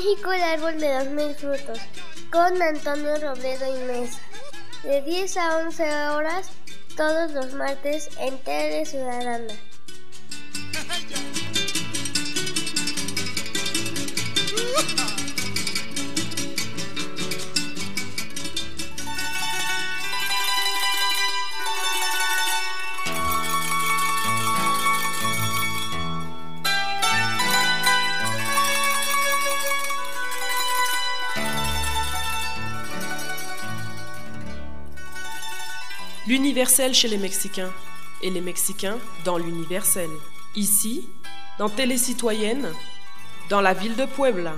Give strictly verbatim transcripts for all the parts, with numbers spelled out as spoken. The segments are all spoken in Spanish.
México, el árbol de los mil frutos, con Antonio Robledo y Mesa, de diez a once horas, todos los martes en Tele Ciudadana. L'universel chez les Mexicains, et les Mexicains dans l'universel. Ici, dans Télé Citoyenne, dans la ville de Puebla.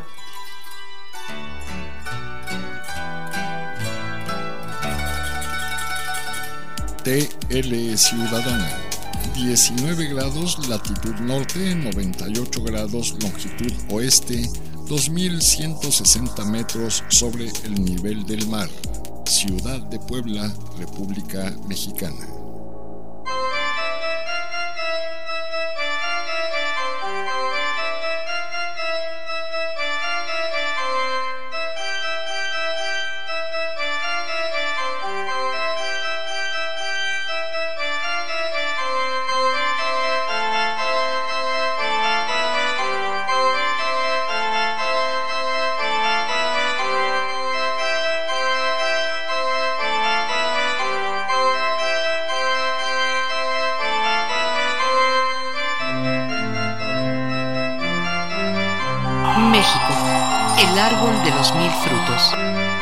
Tele Ciudadana, diecinueve grados latitud norte, noventa y ocho grados longitud oeste, dos mil ciento sesenta metros sobre el nivel del mar. Ciudad de Puebla, República Mexicana. México, el árbol de los mil frutos.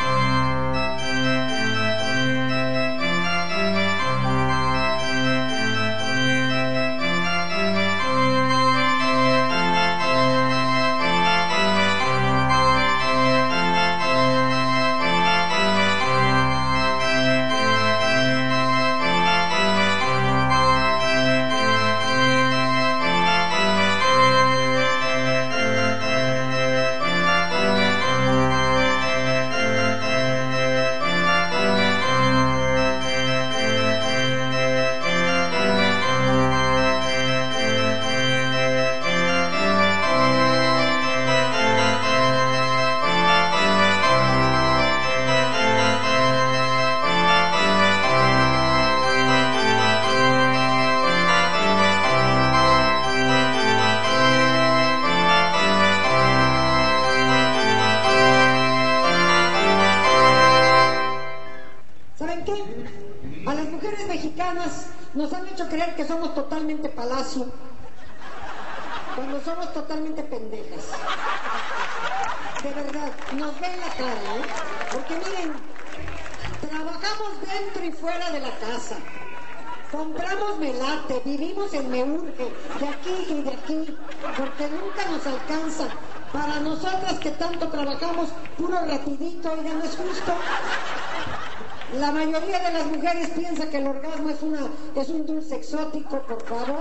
Nos han hecho creer que somos totalmente palacio, cuando somos totalmente pendejas. De verdad, nos ven la cara, ¿eh? Porque miren, trabajamos dentro y fuera de la casa, compramos melate, vivimos en me urge, de aquí y de aquí, porque nunca nos alcanza. Para nosotras que tanto trabajamos, puro rapidito, oigan, ¿no es justo? La mayoría de las mujeres piensa que el orgasmo es una es un dulce exótico, por favor.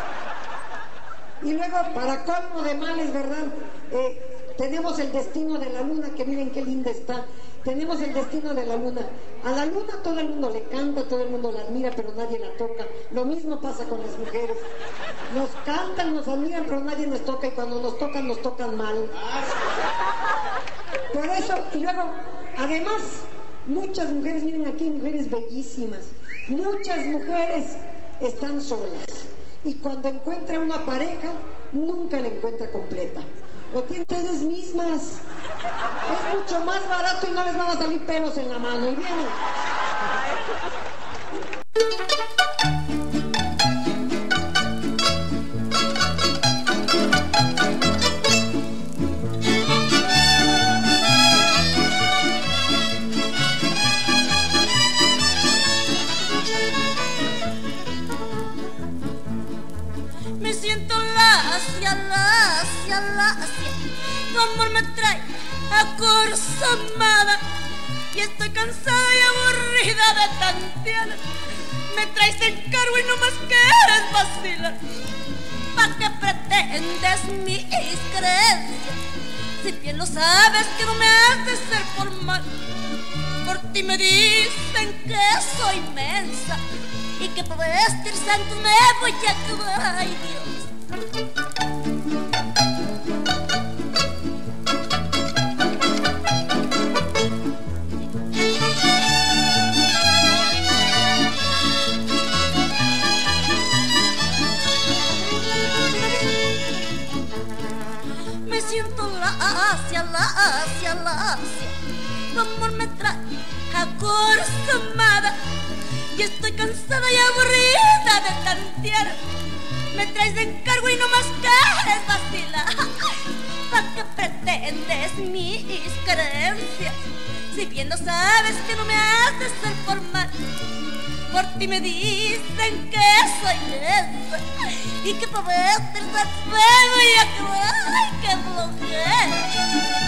Y luego, para colmo de males, ¿verdad? Eh, tenemos el destino de la luna, que miren qué linda está. Tenemos el destino de la luna. A la luna todo el mundo le canta, todo el mundo la admira, pero nadie la toca. Lo mismo pasa con las mujeres. Nos cantan, nos admiran, pero nadie nos toca, y cuando nos tocan, nos tocan mal. Por eso, y luego, además, muchas mujeres, miren aquí, mujeres bellísimas, muchas mujeres están solas, y cuando encuentra una pareja, nunca la encuentra completa. Lo tienen ustedes mismas. Es mucho más barato y no les van a salir pelos en la mano. Y vienen. Me siento lacia, lacia, lacia. Tu amor me trae acorzamada y estoy cansada y aburrida de tantear. Me traes en cargo y no más quieres vacilar. ¿Pa' qué pretendes mis creencias? Si bien lo sabes que no me has de ser por mal. Por ti me dicen que soy mensa y que por vestir santo me voy a acabar. Ay, Dios. hacia la Asia. Tu amor me trae acorsumada y estoy cansada y aburrida de tantear. Me traes de encargo y no más quieres vacilar. ¿Para qué pretendes mis creencias? Si bien no sabes que no me has de ser formal. Por ti me dicen que soy lenta y que para verte el fuego y actuar, que flojera.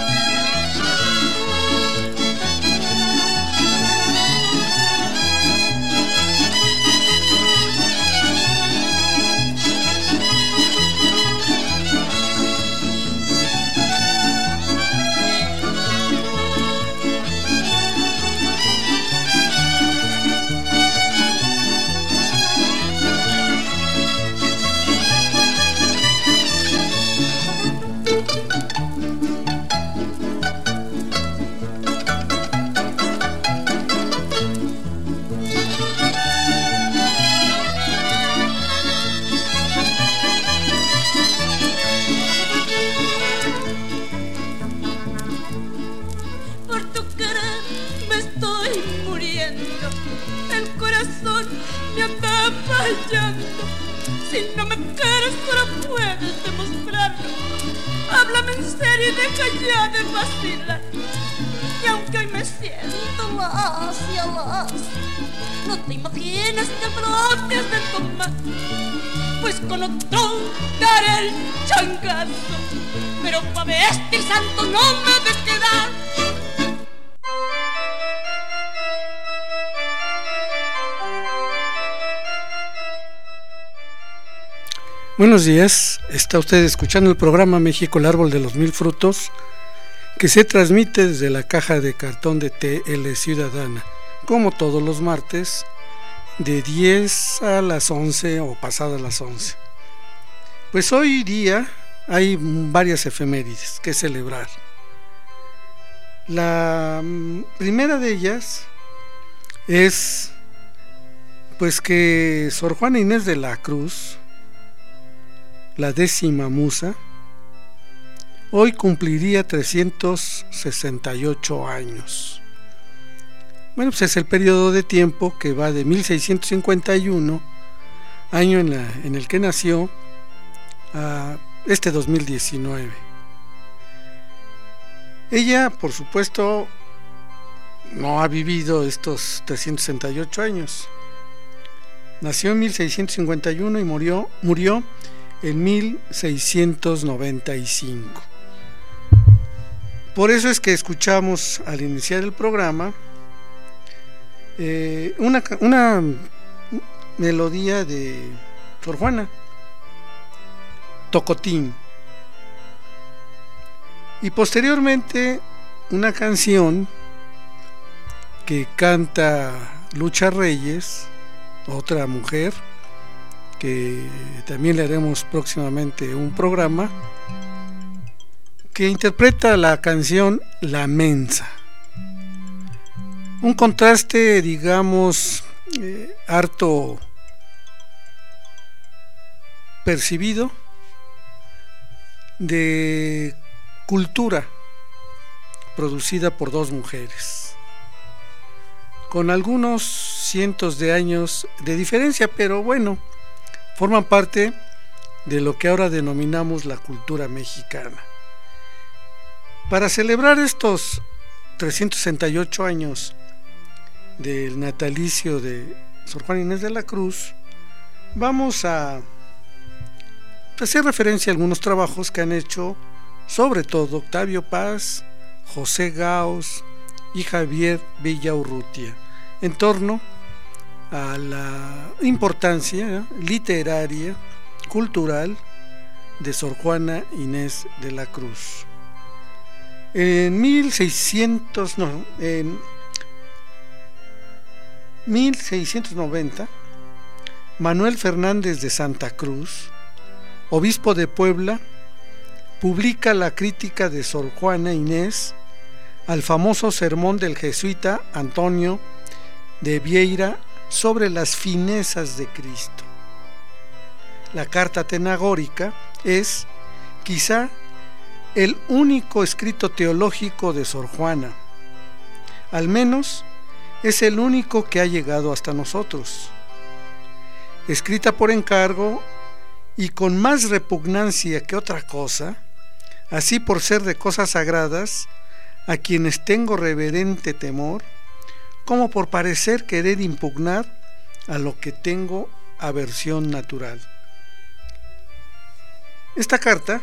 Si no me quieres, pero puedes demostrarlo. Háblame en serio y deja ya de vacilar. Y aunque hoy me siento lacia, lacia, no te imaginas que pronto te has de tomar. Pues con otro daré el changazo, pero pa' vestir santo no me he de quedar. Buenos días, está usted escuchando el programa México, el árbol de los mil frutos, que se transmite desde la caja de cartón de T L Ciudadana, como todos los martes, de diez a las once o pasadas las once. Pues hoy día hay varias efemérides que celebrar. La primera de ellas es pues que Sor Juana Inés de la Cruz, la décima musa, hoy cumpliría trescientos sesenta y ocho años. Bueno, pues es el periodo de tiempo que va de mil seiscientos cincuenta y uno, año en, la, en el que nació, a este dos mil diecinueve. Ella, por supuesto, no ha vivido estos trescientos sesenta y ocho años. Nació en mil seiscientos cincuenta y uno y murió, murió en mil seiscientos noventa y cinco. Por eso es que escuchamos al iniciar el programa eh, una, una melodía de Sor Juana, Tocotín, y posteriormente una canción que canta Lucha Reyes, otra mujer que también le haremos próximamente un programa, que interpreta la canción La Mensa. Un contraste, digamos, eh, harto percibido de cultura producida por dos mujeres, con algunos cientos de años de diferencia, pero bueno, forman parte de lo que ahora denominamos la cultura mexicana. Para celebrar estos trescientos sesenta y ocho años del natalicio de Sor Juana Inés de la Cruz, vamos a hacer referencia a algunos trabajos que han hecho sobre todo Octavio Paz, José Gaos y Javier Villaurrutia en torno a la importancia literaria, cultural de Sor Juana Inés de la Cruz. En mil seiscientos, no, en mil seiscientos noventa, Manuel Fernández de Santa Cruz, obispo de Puebla, publica la crítica de Sor Juana Inés al famoso sermón del jesuita Antonio de Vieira sobre las finezas de Cristo. La carta atenagórica es quizá el único escrito teológico de Sor Juana. Al menos es el único que ha llegado hasta nosotros. Escrita por encargo y con más repugnancia que otra cosa, así por ser de cosas sagradas, a quienes tengo reverente temor, como por parecer querer impugnar a lo que tengo aversión natural. Esta carta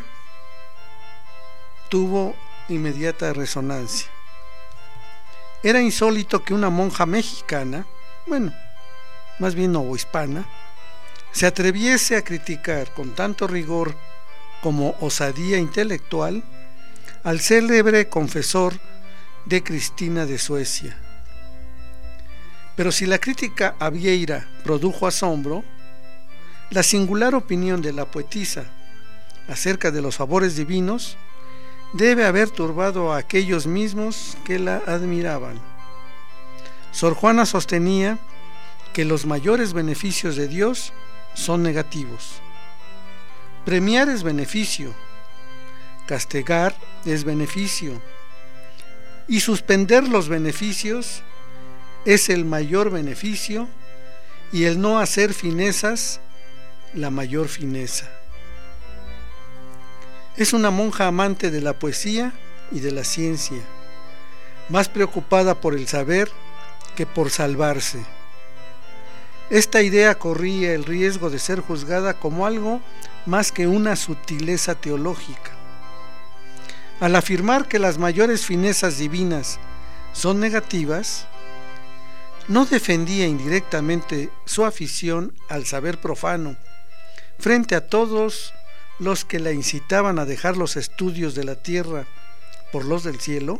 tuvo inmediata resonancia. Era insólito que una monja mexicana, bueno, más bien novohispana, se atreviese a criticar con tanto rigor como osadía intelectual al célebre confesor de Cristina de Suecia. Pero si la crítica a Vieira produjo asombro, la singular opinión de la poetisa acerca de los favores divinos debe haber turbado a aquellos mismos que la admiraban. Sor Juana sostenía que los mayores beneficios de Dios son negativos. Premiar es beneficio, castigar es beneficio, y suspender los beneficios es el mayor beneficio, y el no hacer finezas la mayor fineza. Es una monja amante de la poesía y de la ciencia, más preocupada por el saber que por salvarse. Esta idea corría el riesgo de ser juzgada como algo más que una sutileza teológica. Al afirmar que las mayores finezas divinas son negativas, no defendía indirectamente su afición al saber profano frente a todos los que la incitaban a dejar los estudios de la tierra por los del cielo.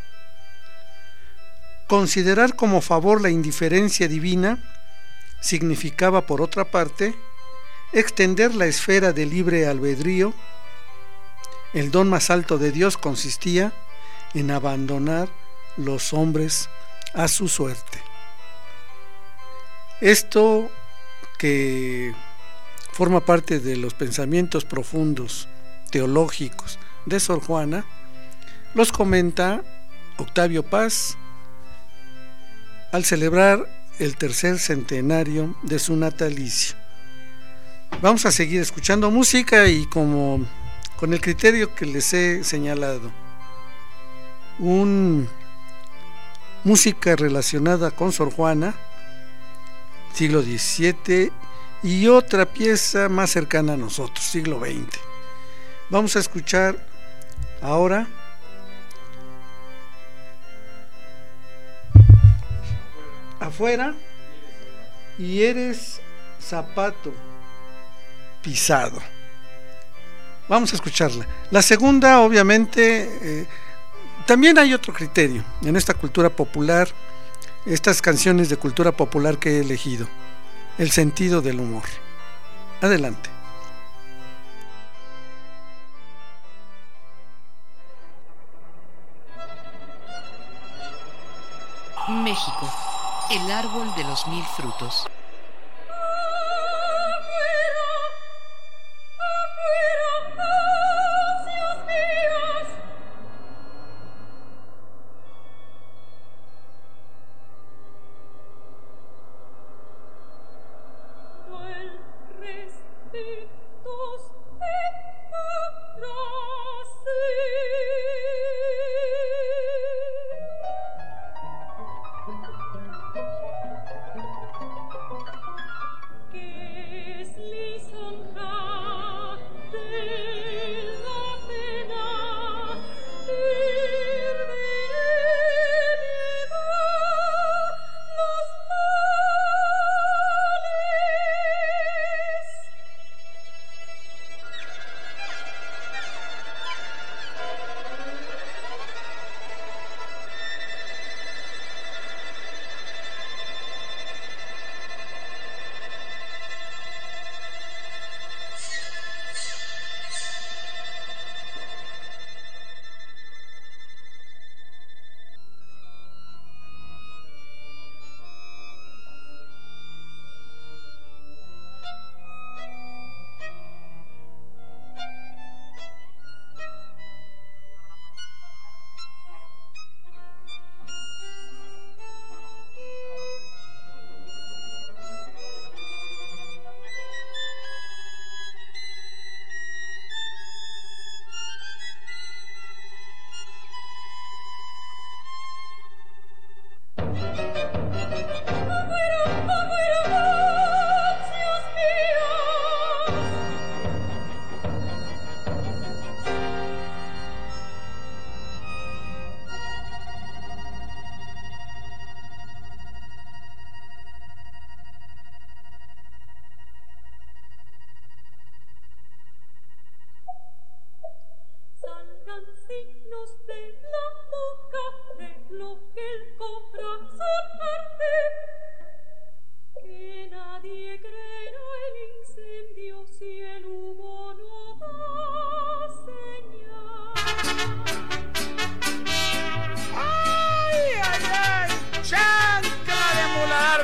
Considerar como favor la indiferencia divina significaba, por otra parte, extender la esfera de libre albedrío. El don más alto de Dios consistía en abandonar los hombres a su suerte. Esto, que forma parte de los pensamientos profundos teológicos de Sor Juana, los comenta Octavio Paz al celebrar el tercer centenario de su natalicio. Vamos a seguir escuchando música y como con el criterio que les he señalado, un música relacionada con Sor Juana, siglo diecisiete, y otra pieza más cercana a nosotros, siglo veinte. Vamos a escuchar ahora Afuera y eres zapato pisado. Vamos a escucharla. La segunda, obviamente, eh, también hay otro criterio en esta cultura popular, estas canciones de cultura popular que he elegido: el sentido del humor. Adelante. México, el árbol de los mil frutos.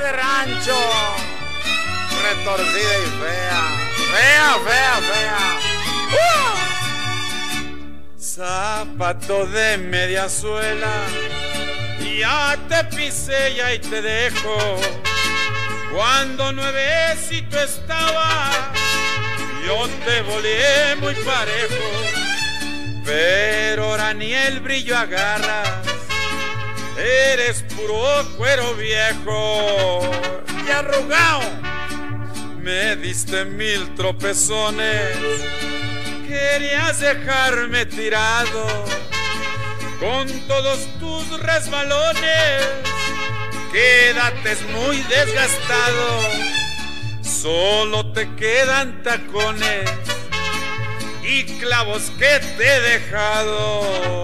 de rancho, retorcida y fea, fea, fea, fea. ¡Uh! Zapato de media suela, ya te pisé y ahí te dejo. Cuando nuevecito estaba, yo te volé muy parejo, pero ahora ni el brillo agarras, eres puro cuero viejo y arrugado. Me diste mil tropezones, querías dejarme tirado con todos tus resbalones. Quédate muy desgastado, solo te quedan tacones y clavos que te he dejado.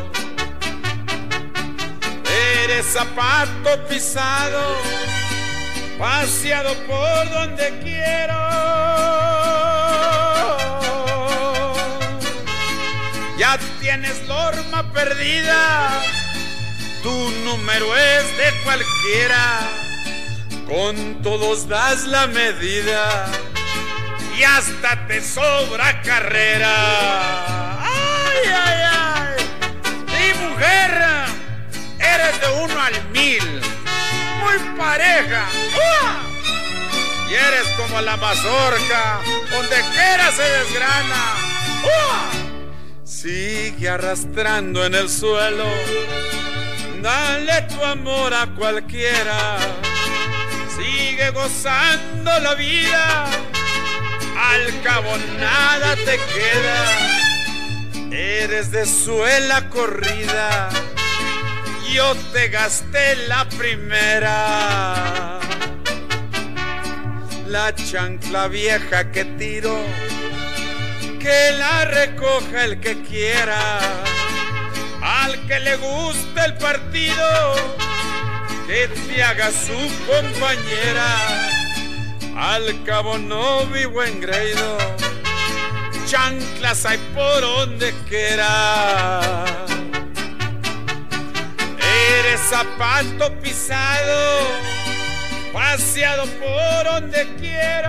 Eres zapato pisado, paseado por donde quiero. Ya tienes la horma perdida, tu número es de cualquiera, con todos das la medida y hasta te sobra carrera. ¡Ay, ay, ay! Sí, mujer, eres de uno al mil, muy pareja. ¡Uh! Y eres como la mazorca, donde quiera se desgrana. ¡Uh! Sigue arrastrando en el suelo, dale tu amor a cualquiera. Sigue gozando la vida, al cabo nada te queda. Eres de suela corrida, yo te gasté la primera. La chancla vieja que tiro, que la recoja el que quiera. Al que le guste el partido, que te haga su compañera. Al cabo no vivo engreído, chanclas hay por donde quiera. Eres zapato pisado, paseado por donde quiero.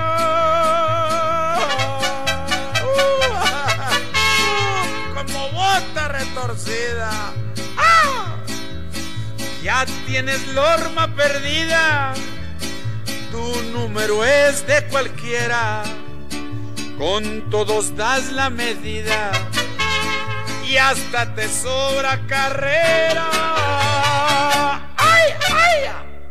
Uh, como bota retorcida. ¡Ah! Ya tienes la horma perdida, tu número es de cualquiera, con todos das la medida y hasta te sobra carrera. ¡Ay, ay!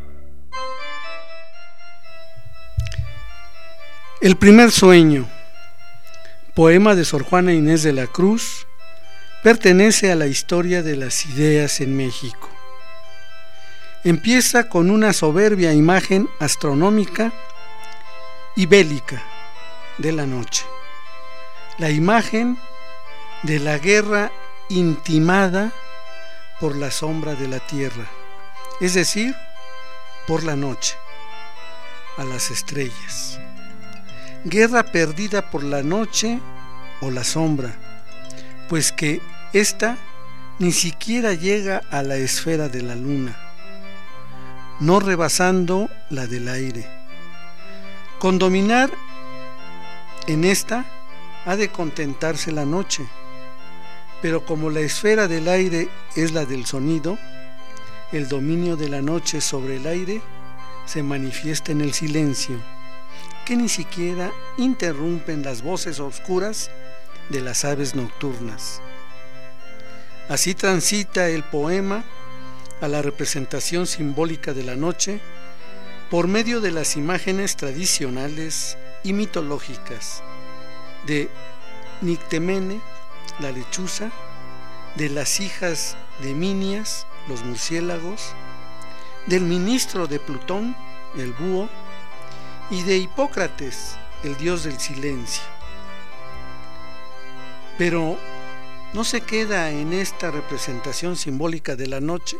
El primer sueño, poema de Sor Juana Inés de la Cruz, pertenece a la historia de las ideas en México. Empieza con una soberbia imagen astronómica y bélica de la noche, la imagen de la guerra intimada por la sombra de la tierra, es decir, por la noche, a las estrellas. Guerra perdida por la noche o la sombra, pues que ésta ni siquiera llega a la esfera de la luna, no rebasando la del aire. Con dominar en esta ha de contentarse la noche, pero como la esfera del aire es la del sonido, el dominio de la noche sobre el aire se manifiesta en el silencio, que ni siquiera interrumpen las voces oscuras de las aves nocturnas. Así transita el poema a la representación simbólica de la noche por medio de las imágenes tradicionales y mitológicas de Nictemene, la lechuza, de las hijas de Minias, los murciélagos, del ministro de Plutón, el búho, y de Hipócrates, el dios del silencio. Pero no se queda en esta representación simbólica de la noche.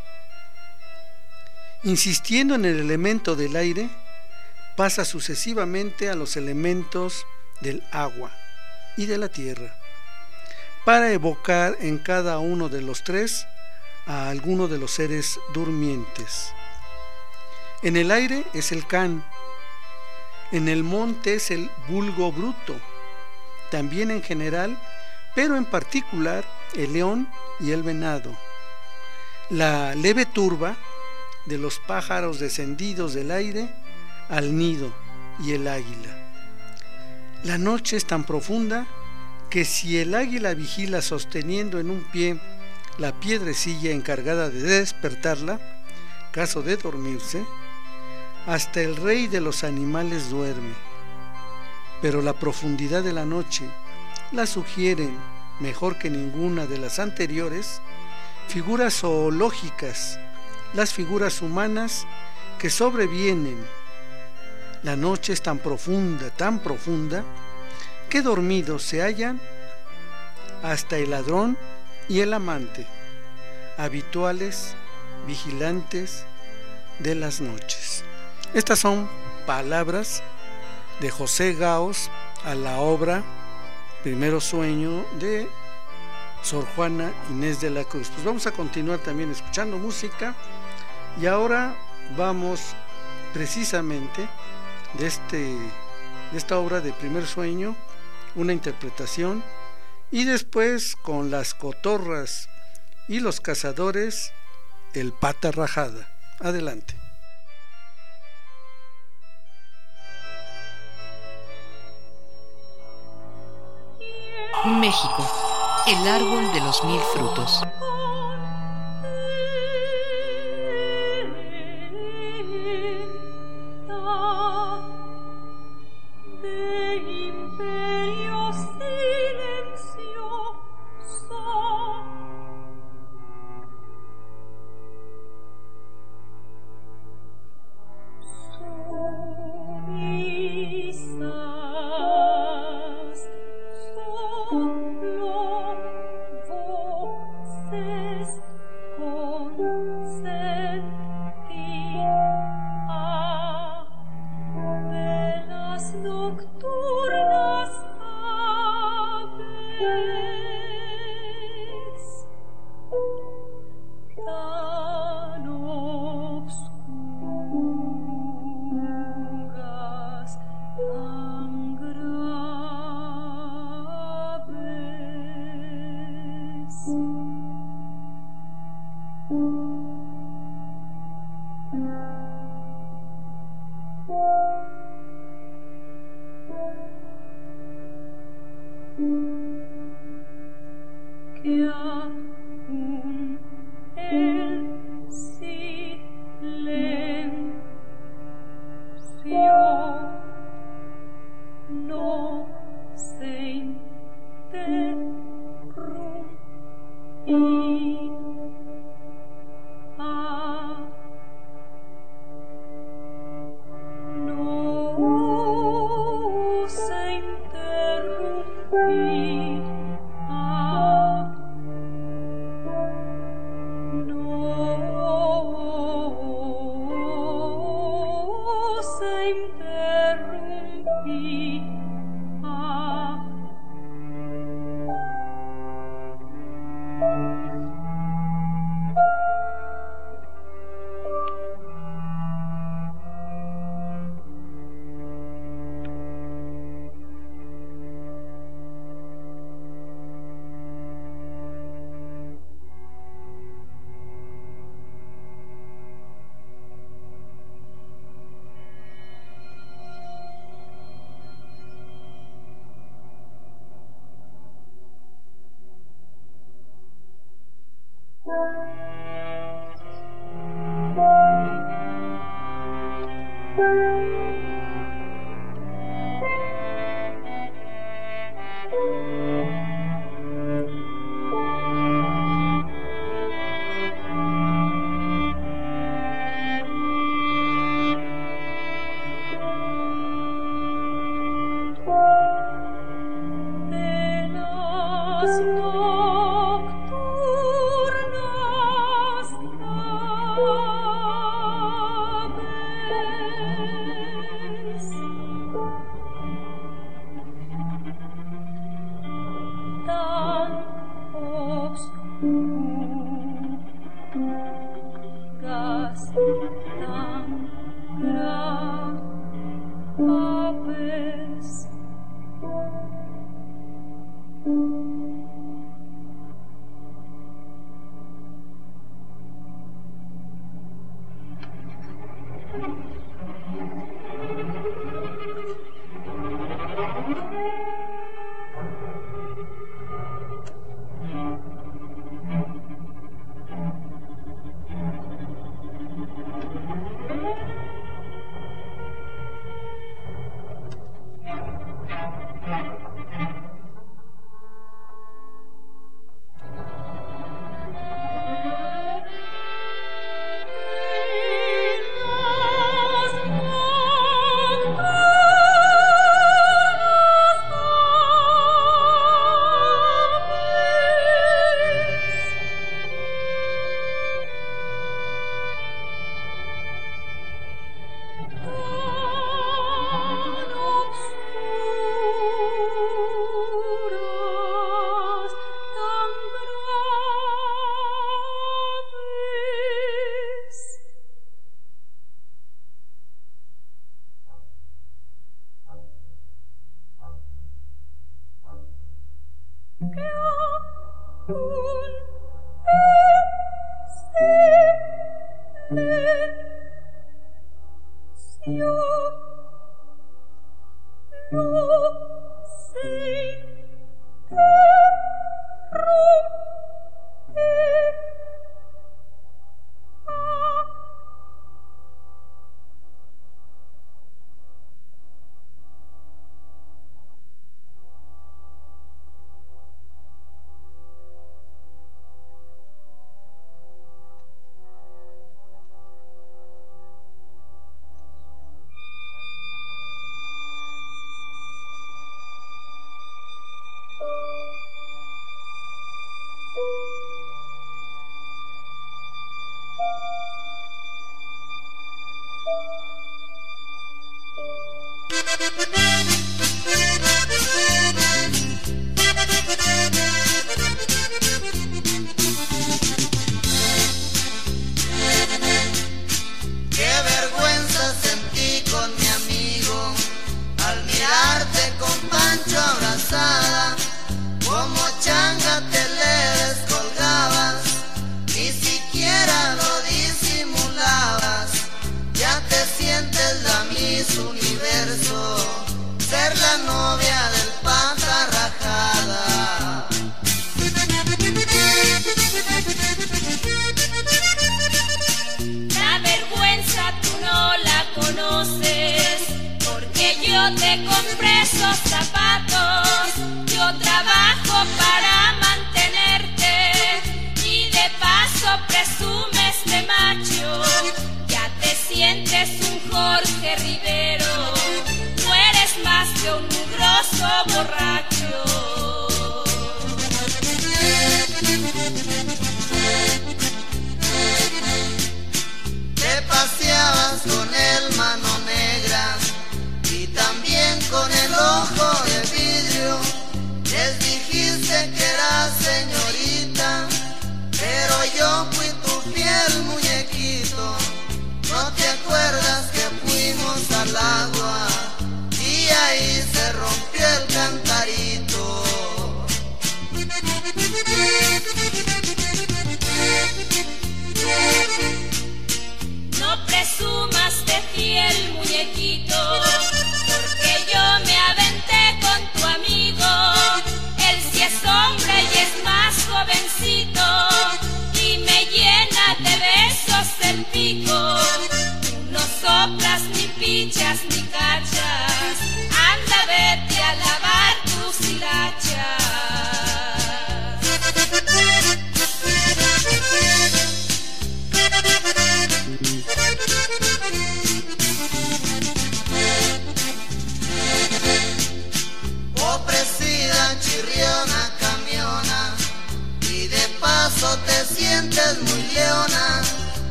Insistiendo en el elemento del aire, pasa sucesivamente a los elementos del agua y de la tierra, para evocar en cada uno de los tres a alguno de los seres durmientes. En el aire es el can, en el monte es el vulgo bruto, también en general, pero en particular el león y el venado. La leve turba de los pájaros descendidos del aire al nido y el águila. La noche es tan profunda que si el águila vigila sosteniendo en un pie la piedrecilla encargada de despertarla, caso de dormirse, hasta el rey de los animales duerme. Pero la profundidad de la noche la sugieren, mejor que ninguna de las anteriores, figuras zoológicas, las figuras humanas que sobrevienen. La noche es tan profunda, tan profunda, que dormidos se hallan hasta el ladrón y el amante, habituales vigilantes de las noches. Estas son palabras de José Gaos a la obra Primero Sueño de Sor Juana Inés de la Cruz. Pues vamos a continuar también escuchando música, y ahora vamos precisamente de, este, de esta obra de Primer Sueño, una interpretación, y después con las cotorras y los cazadores, el Pata Rajada. Adelante. México, el árbol de los mil frutos. aves.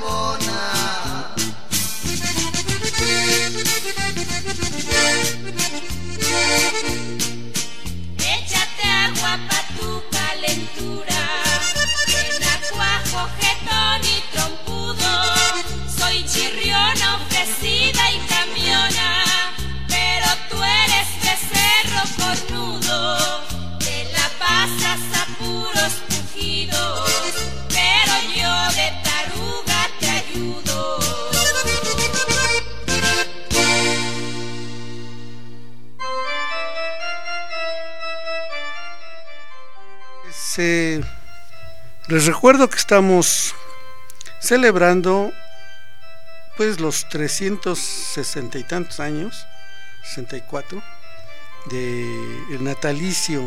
Thank you. pues eh, les recuerdo que estamos celebrando pues los trescientos sesenta y tantos años, sesenta y cuatro, de el natalicio.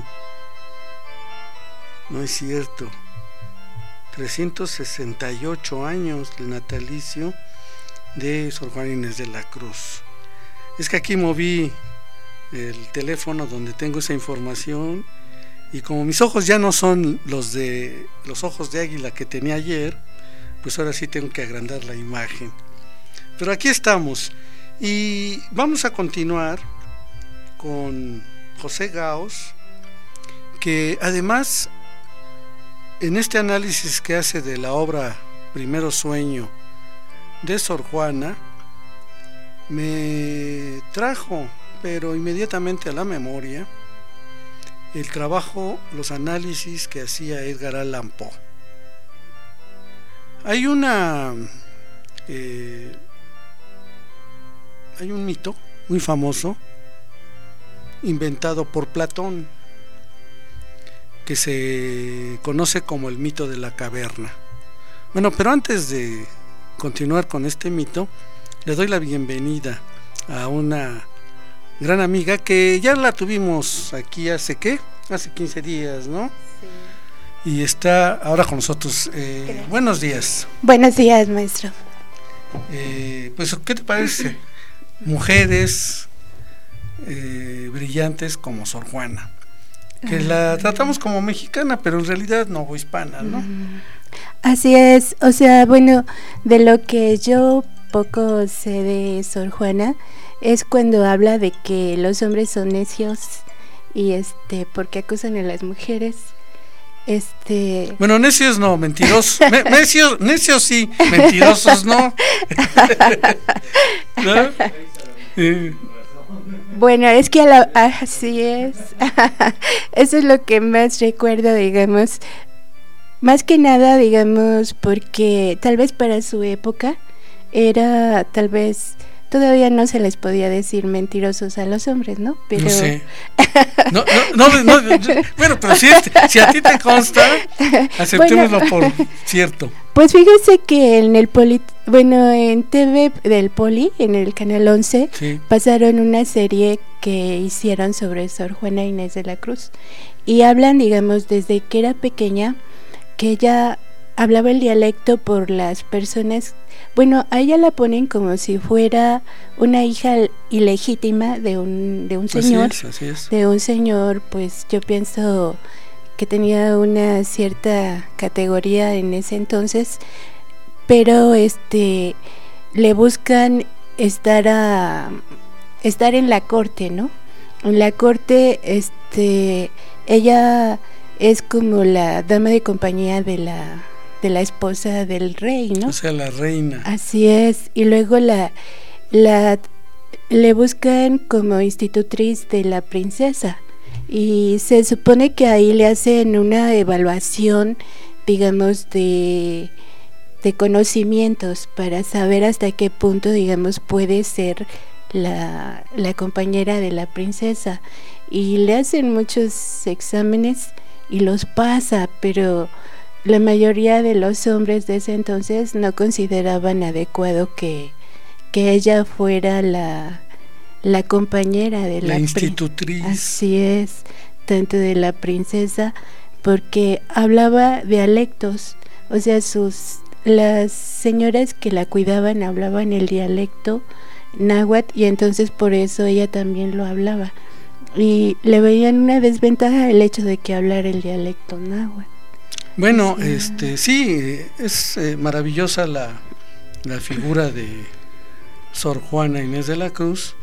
No es cierto, trescientos sesenta y ocho años del natalicio de Sor Juana Inés de la Cruz. Es que aquí moví el teléfono donde tengo esa información, y como mis ojos ya no son los de los ojos de águila que tenía ayer, pues ahora sí tengo que agrandar la imagen. Pero aquí estamos y vamos a continuar con José Gaos, que además en este análisis que hace de la obra Primero Sueño de Sor Juana, me trajo, pero inmediatamente a la memoria, el trabajo, los análisis que hacía Edgar Allan Poe. Hay una eh, hay un mito muy famoso inventado por Platón que se conoce como el mito de la caverna. Bueno, pero antes de continuar con este mito, le doy la bienvenida a una gran amiga que ya la tuvimos aquí hace ¿qué? Hace quince días, ¿no? Sí. Y está ahora con nosotros. Eh, buenos días. Buenos días, maestro. Eh, pues, ¿qué te parece? Mujeres eh, brillantes como Sor Juana, que la tratamos como mexicana, pero en realidad novohispana, ¿no? Así es, o sea, bueno, de lo que yo poco sé de Sor Juana es cuando habla de que los hombres son necios y este porque acusan a las mujeres. Este bueno, necios no, mentirosos. Me, necios, necios sí, mentirosos no. ¿No? Eh. Bueno, es que a la, así es. Eso es lo que más recuerdo, digamos, más que nada, digamos, porque tal vez para su época era, tal vez todavía no se les podía decir mentirosos a los hombres, ¿no? Pero no sé. No, no, no, no, no, bueno, pero si, si a ti te consta, aceptémoslo bueno, por cierto. Pues fíjese que en el poli, bueno, en T V del Poli, en el canal once, sí, pasaron una serie que hicieron sobre Sor Juana Inés de la Cruz y hablan, digamos, desde que era pequeña, que ella hablaba el dialecto por las personas. Bueno, a ella la ponen como si fuera una hija ilegítima de un de un señor, así es, así es. de un señor, pues yo pienso que tenía una cierta categoría en ese entonces, pero este le buscan estar a estar en la corte, ¿no? En la corte, este, ella es como la dama de compañía de la de la esposa del rey, ¿no? O sea, la reina. Así es, y luego la, la le buscan como institutriz de la princesa, y se supone que ahí le hacen una evaluación, digamos, de, de conocimientos para saber hasta qué punto, digamos, puede ser la, la compañera de la princesa, y le hacen muchos exámenes y los pasa, pero la mayoría de los hombres de ese entonces no consideraban adecuado que, que ella fuera la, la compañera de la, la institutriz. Así es, tanto de la princesa, porque hablaba dialectos, o sea, sus las señoras que la cuidaban hablaban el dialecto náhuatl, y entonces por eso ella también lo hablaba, y le veían una desventaja el hecho de que hablara el dialecto náhuatl. Bueno, sí. este sí, es eh, maravillosa la, la figura de Sor Juana Inés de la Cruz,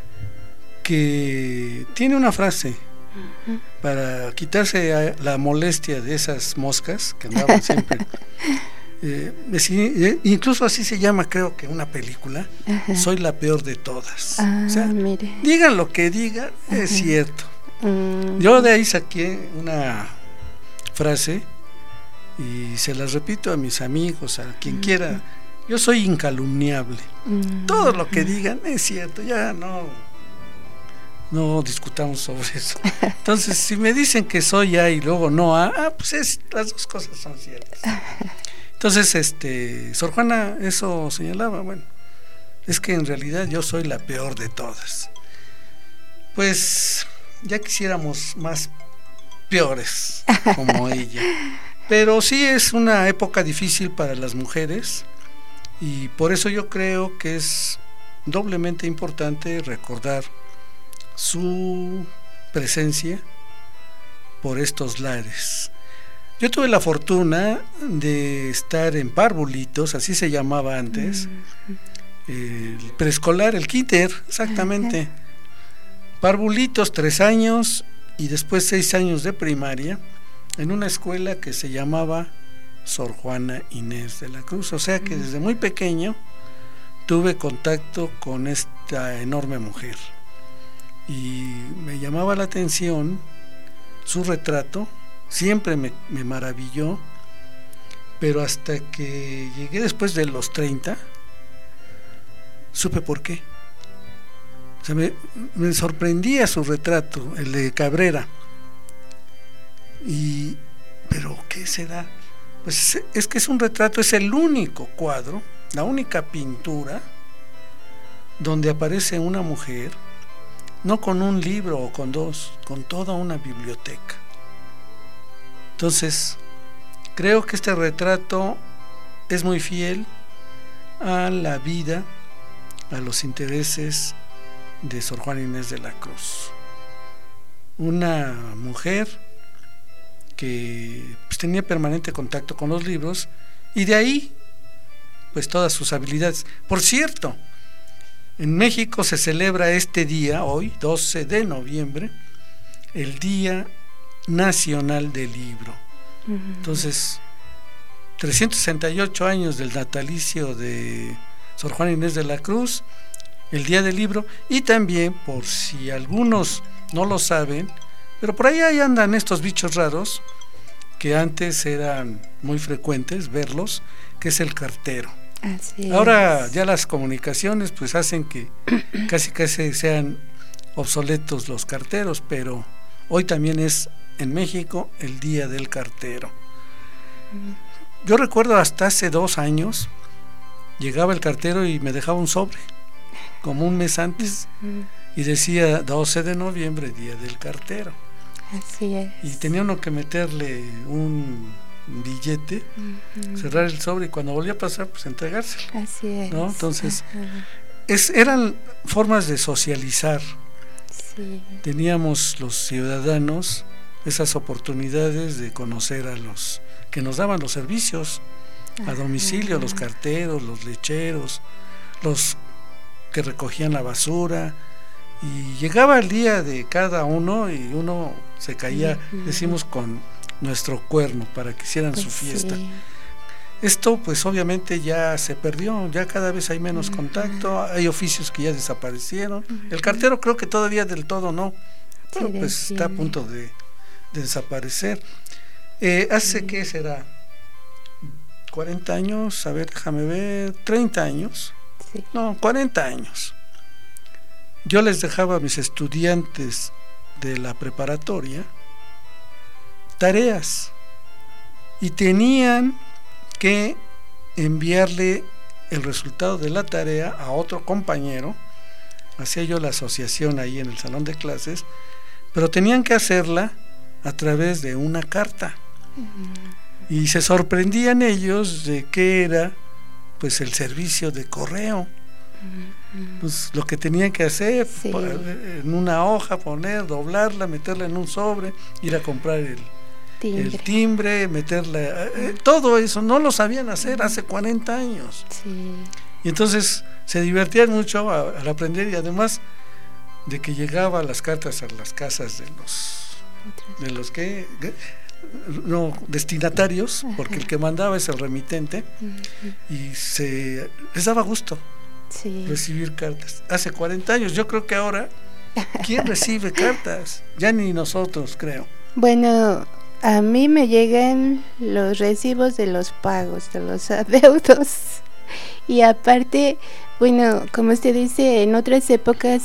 que tiene una frase uh-huh. para quitarse la molestia de esas moscas que andaban siempre. eh, eh, incluso así se llama, creo que una película, uh-huh. Soy la peor de todas. Ah, o sea, mire. Digan lo que digan, uh-huh. es cierto. Uh-huh. Yo de ahí saqué una frase y se las repito a mis amigos, a quien uh-huh. quiera. Yo soy incalumniable. Uh-huh. Todo lo que digan es cierto, ya no no discutamos sobre eso. Entonces, si me dicen que soy A y luego no A, ah, pues es, las dos cosas son ciertas. Entonces, este, Sor Juana eso señalaba, bueno, es que en realidad yo soy la peor de todas. Pues ya quisiéramos más peores como ella. Pero sí es una época difícil para las mujeres y por eso yo creo que es doblemente importante recordar su presencia por estos lares. Yo tuve la fortuna de estar en Parvulitos, así se llamaba antes, el preescolar, el kinder, exactamente. Parvulitos, tres años y después seis años de primaria en una escuela que se llamaba Sor Juana Inés de la Cruz, o sea que desde muy pequeño tuve contacto con esta enorme mujer y me llamaba la atención su retrato, siempre me, me maravilló, pero hasta que llegué después de los treinta supe por qué. O sea, me, me sorprendía su retrato, el de Cabrera. Y, pero ¿qué será? Pues es que es un retrato, es el único cuadro, la única pintura donde aparece una mujer, no con un libro o con dos, con toda una biblioteca. Entonces, creo que este retrato es muy fiel a la vida, a los intereses de Sor Juana Inés de la Cruz. Una mujer que pues, tenía permanente contacto con los libros y de ahí pues todas sus habilidades. Por cierto, en México se celebra este día, hoy, doce de noviembre, el Día Nacional del Libro. Uh-huh. Entonces, trescientos sesenta y ocho años del natalicio de Sor Juana Inés de la Cruz, el Día del Libro, y también, por si algunos no lo saben, pero por ahí, ahí andan estos bichos raros que antes eran muy frecuentes verlos, que es el cartero. Así Ahora es. Ya las comunicaciones pues hacen que casi casi sean obsoletos los carteros, pero hoy también es en México el Día del Cartero. Yo recuerdo hasta hace dos años llegaba el cartero y me dejaba un sobre como un mes antes y decía doce de noviembre, Día del Cartero. Así es. Y tenía uno que meterle un billete, uh-huh. cerrar el sobre y cuando volvía a pasar pues entregárselo. Así es. ¿No? Entonces uh-huh. es, eran formas de socializar. Sí. Teníamos los ciudadanos esas oportunidades de conocer a los que nos daban los servicios a uh-huh. domicilio, los carteros, los lecheros, los que recogían la basura, y llegaba el día de cada uno y uno se caía, uh-huh. decimos, con nuestro cuerno para que hicieran pues su fiesta. Sí. Esto pues obviamente ya se perdió, ya cada vez hay menos uh-huh. contacto, hay oficios que ya desaparecieron. Uh-huh. El cartero creo que todavía del todo no, pero sí, pues sí. está a punto de, de desaparecer. Eh, hace uh-huh. ¿qué será? cuarenta años, a ver, déjame ver, treinta años, sí. no, cuarenta años. Yo les dejaba a mis estudiantes de la preparatoria tareas y tenían que enviarle el resultado de la tarea a otro compañero. Hacía yo la asociación ahí en el salón de clases, pero tenían que hacerla a través de una carta. Uh-huh. Y se sorprendían ellos de qué era pues el servicio de correo. Uh-huh. Pues lo que tenían que hacer, sí. en una hoja poner, doblarla, meterla en un sobre, ir a comprar el timbre, el timbre meterla, eh, todo eso no lo sabían hacer hace cuarenta años. Sí. Y entonces se divertían mucho a, al aprender, y además de que llegaba las cartas a las casas de los de los que no destinatarios, uh-huh. porque el que mandaba es el remitente, uh-huh. y se les daba gusto sí. recibir cartas. Hace cuarenta años, yo creo que ahora ¿quién recibe cartas? Ya ni nosotros, creo. Bueno, a mí me llegan los recibos de los pagos, de los adeudos. Y aparte, bueno, como usted dice, en otras épocas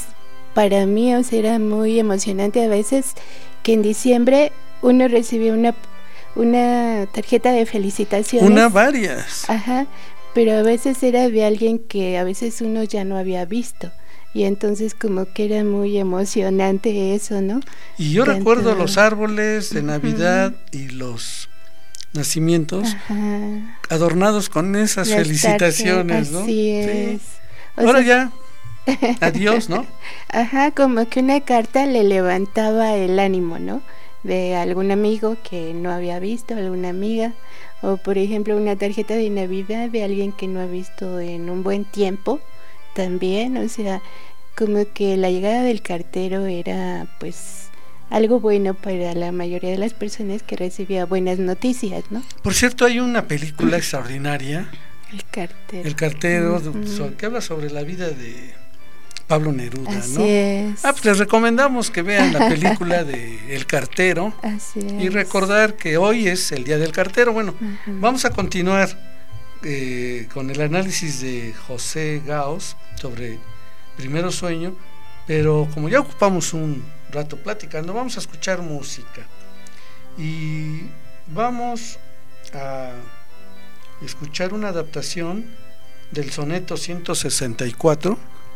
para mí, o sea, era muy emocionante a veces que en diciembre uno recibía una, una tarjeta de felicitaciones. Una, varias. Ajá, pero a veces era de alguien que a veces uno ya no había visto. Y entonces como que era muy emocionante eso, ¿no? Y yo Tanto... recuerdo los árboles de Navidad uh-huh. y los nacimientos Ajá. adornados con esas Las felicitaciones, ¿no? Así es. Sí. Ahora sea... ya, adiós, ¿no? Ajá, como que una carta le levantaba el ánimo, ¿no? De algún amigo que no había visto, alguna amiga, o por ejemplo una tarjeta de Navidad de alguien que no ha visto en un buen tiempo. También, o sea, como que la llegada del cartero era pues algo bueno para la mayoría de las personas que recibía buenas noticias, ¿no? Por cierto, hay una película extraordinaria, El cartero, El cartero, uh-huh. so, que habla sobre la vida de Pablo Neruda, Así ¿no? es. Ah, pues les recomendamos que vean la película de El cartero. Así es. Y recordar que hoy es el día del cartero. Bueno, uh-huh. vamos a continuar Eh, con el análisis de José Gauss sobre Primero Sueño, pero como ya ocupamos un rato platicando, vamos a escuchar música y vamos a escuchar una adaptación del soneto ciento sesenta y cuatro,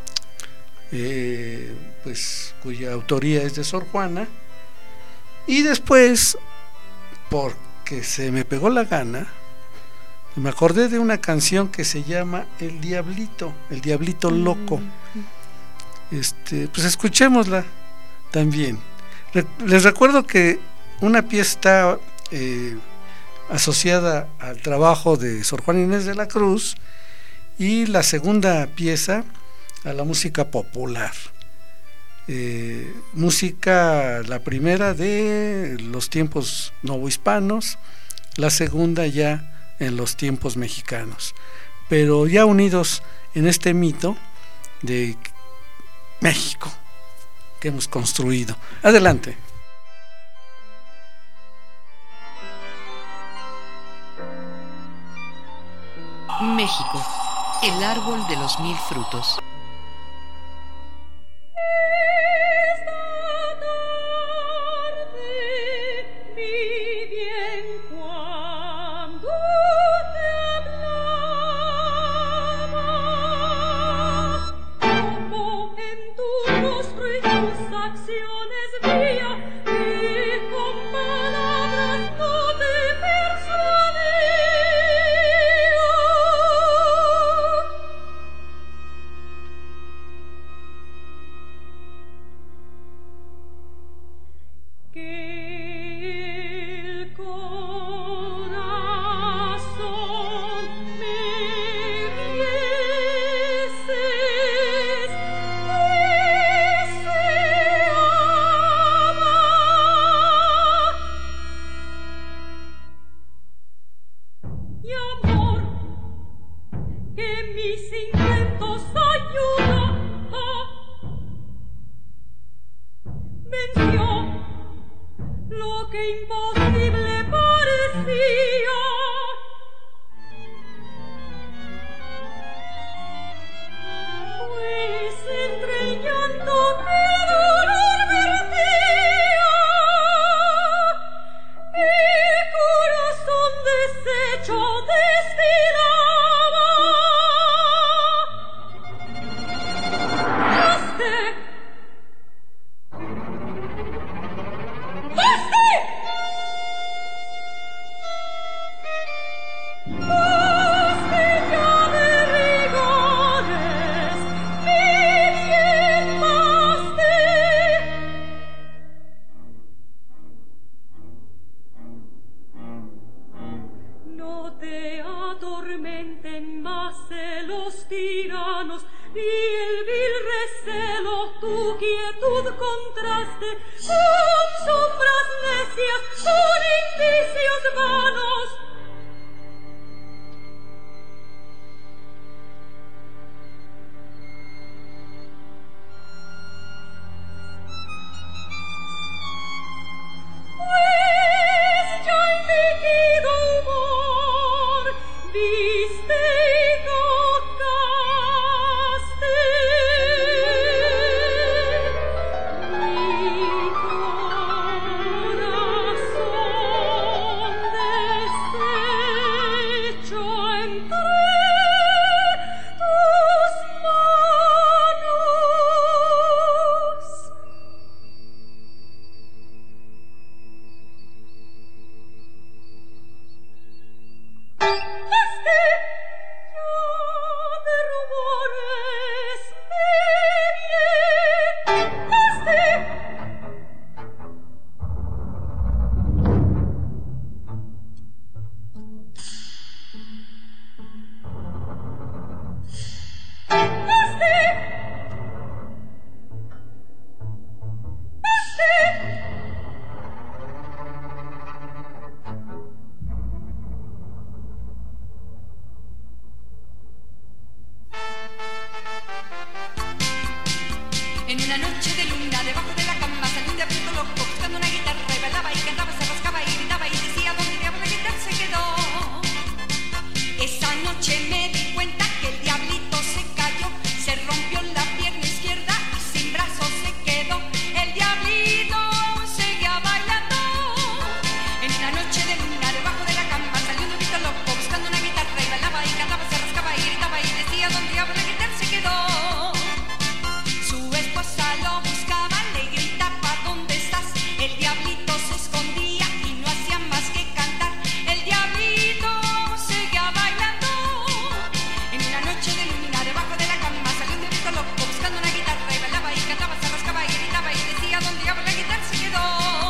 eh, pues cuya autoría es de Sor Juana, y después, porque se me pegó la gana, me acordé de una canción que se llama El Diablito, El Diablito Loco. Este, pues escuchémosla también. Re- les recuerdo que una pieza está eh, asociada al trabajo de Sor Juana Inés de la Cruz y la segunda pieza a la música popular. Eh, música, la primera de los tiempos novohispanos, la segunda ya en los tiempos mexicanos, pero ya unidos en este mito de México que hemos construido. Adelante. México, el árbol de los mil frutos. Viste y tocaste de luna debajo de la cama salió un diablito loco buscando una guitarra y bailaba y cantaba, se rascaba y gritaba y decía ¿dónde diablo la guitarra se quedó? Esa noche me di cuenta que el diablito se cayó, se rompió la pierna izquierda y sin brazos se quedó. El diablito seguía bailando. En una noche de luna debajo de la cama salió un diablito loco buscando una guitarra y bailaba y cantaba, se rascaba y gritaba y decía ¿dónde diablo la guitarra se quedó? Su esposa lo buscaba, le gritaba ¿dónde estás? El diablito se escondía y no hacía más que cantar. El diablito seguía bailando. En una noche de luna debajo de la cama salió un diablito loco buscando una guitarra y bailaba y cantaba, se rascaba y gritaba y decía ¿dónde diablo la guitarra se quedó?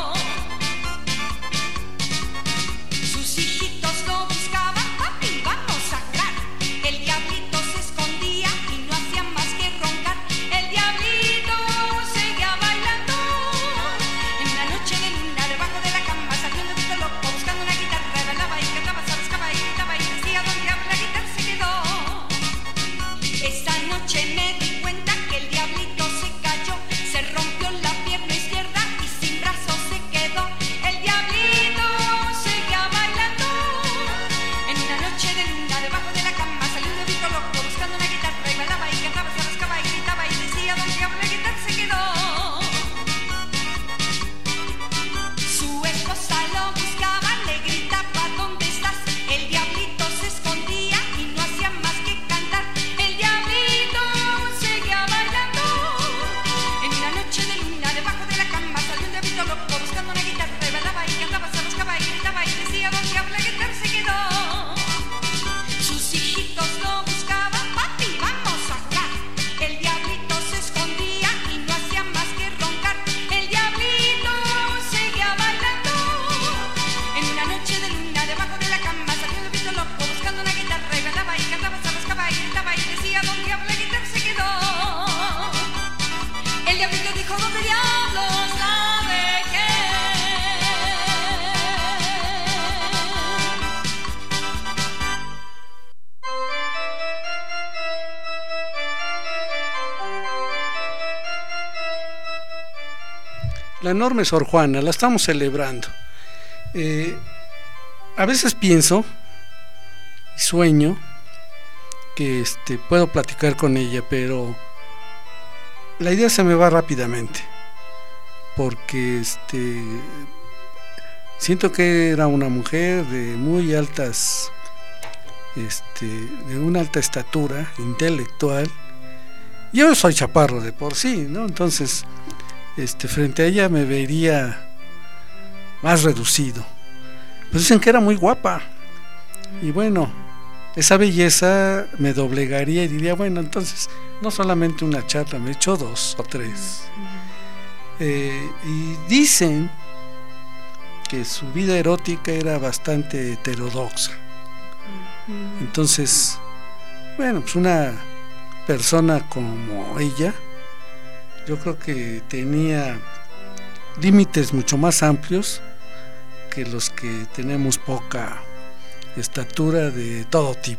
Sus hijitos lo buscaban, papi, vamos a jugar. El diablito se escondía y no hacía más que roncar. El diablito seguía bailando. En una noche de luna debajo de la cama salió un diablito loco buscando una guitarra y bailaba y cantaba, se rascaba y gritaba y decía ¿dónde diablo la guitarra se quedó? Esa noche me di cuenta que el diablito se cayó, se rompió la pierna izquierda y sin brazos se quedó. El diablito seguía bailando. En una noche de luna debajo de la cama salió un diablito loco buscando una guitarra y bailaba y cantaba, se rascaba y gritaba y decía ¿dónde diablo la guitarra se quedó? Su esposa lo buscaba, le gritaba ¿dónde estás? El diablito se escondía y no hacía más que cantar. El diablito seguía bailando. En una noche de luna debajo de la cama salió un diablito loco buscando una guitarra y bailaba y cantaba, se rascaba y gritaba y decía ¿dónde diablo la guitarra se quedó? Sus hijitos lo buscaban, papi, vamos a jugar. El diablito se escondía y no hacía más que roncar. El diablito seguía bailando. En una noche de luna debajo de la cama salió un diablito loco buscando una guitarra y bailaba y cantaba, se rascaba y gritaba y decía ¿dónde diablo la guitarra se quedó? El diablito dijo ¿dónde diablos la dejé? La enorme Sor Juana, la estamos celebrando. Eh, a veces pienso y sueño que este, puedo platicar con ella, pero la idea se me va rápidamente, porque este, siento que era una mujer de muy altas, este, de una alta estatura intelectual. Yo soy chaparro de por sí, ¿no? Entonces, este, frente a ella me vería más reducido. Pues dicen que era muy guapa, y bueno, esa belleza me doblegaría y diría, bueno, entonces no solamente una charla, me he hecho dos o tres. Eh, y dicen que su vida erótica era bastante heterodoxa. Entonces, bueno, pues una persona como ella, yo creo que tenía límites mucho más amplios que los que tenemos poca estatura de todo tipo.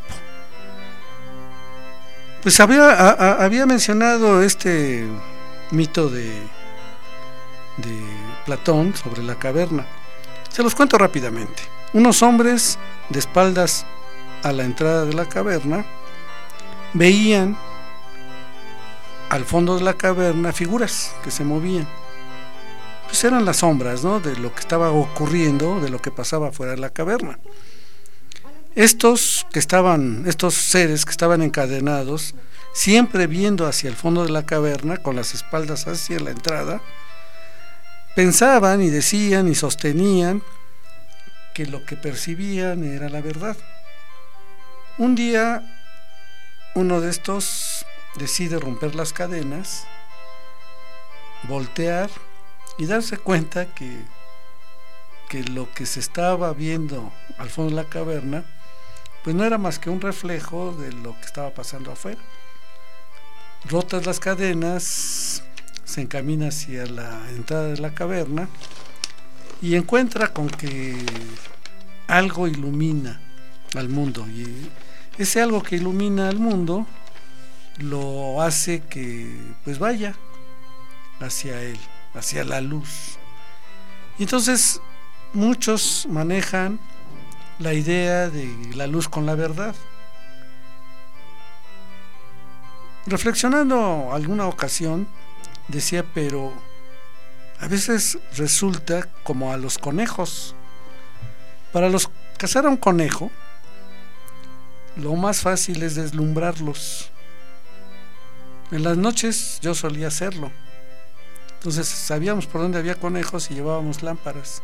Pues había, a, a, había mencionado este mito de, de Platón sobre la caverna. Se los cuento rápidamente. Unos hombres de espaldas a la entrada de la caverna veían al fondo de la caverna figuras que se movían. Pues eran las sombras, ¿no?, de lo que estaba ocurriendo, de lo que pasaba fuera de la caverna. Estos que estaban, estos seres que estaban encadenados, siempre viendo hacia el fondo de la caverna, con las espaldas hacia la entrada, pensaban y decían y sostenían que lo que percibían era la verdad. Un día, uno de estos decide romper las cadenas, voltear y darse cuenta que, que lo que se estaba viendo al fondo de la caverna pues no era más que un reflejo de lo que estaba pasando afuera. Rotas las cadenas, se encamina hacia la entrada de la caverna y encuentra con que algo ilumina al mundo, y ese algo que ilumina al mundo lo hace que pues vaya hacia él, hacia la luz. Y entonces muchos manejan la idea de la luz con la verdad. Reflexionando alguna ocasión, decía, pero a veces resulta como a los conejos. Para los cazar a un conejo, lo más fácil es deslumbrarlos. En las noches yo solía hacerlo. Entonces sabíamos por dónde había conejos y llevábamos lámparas.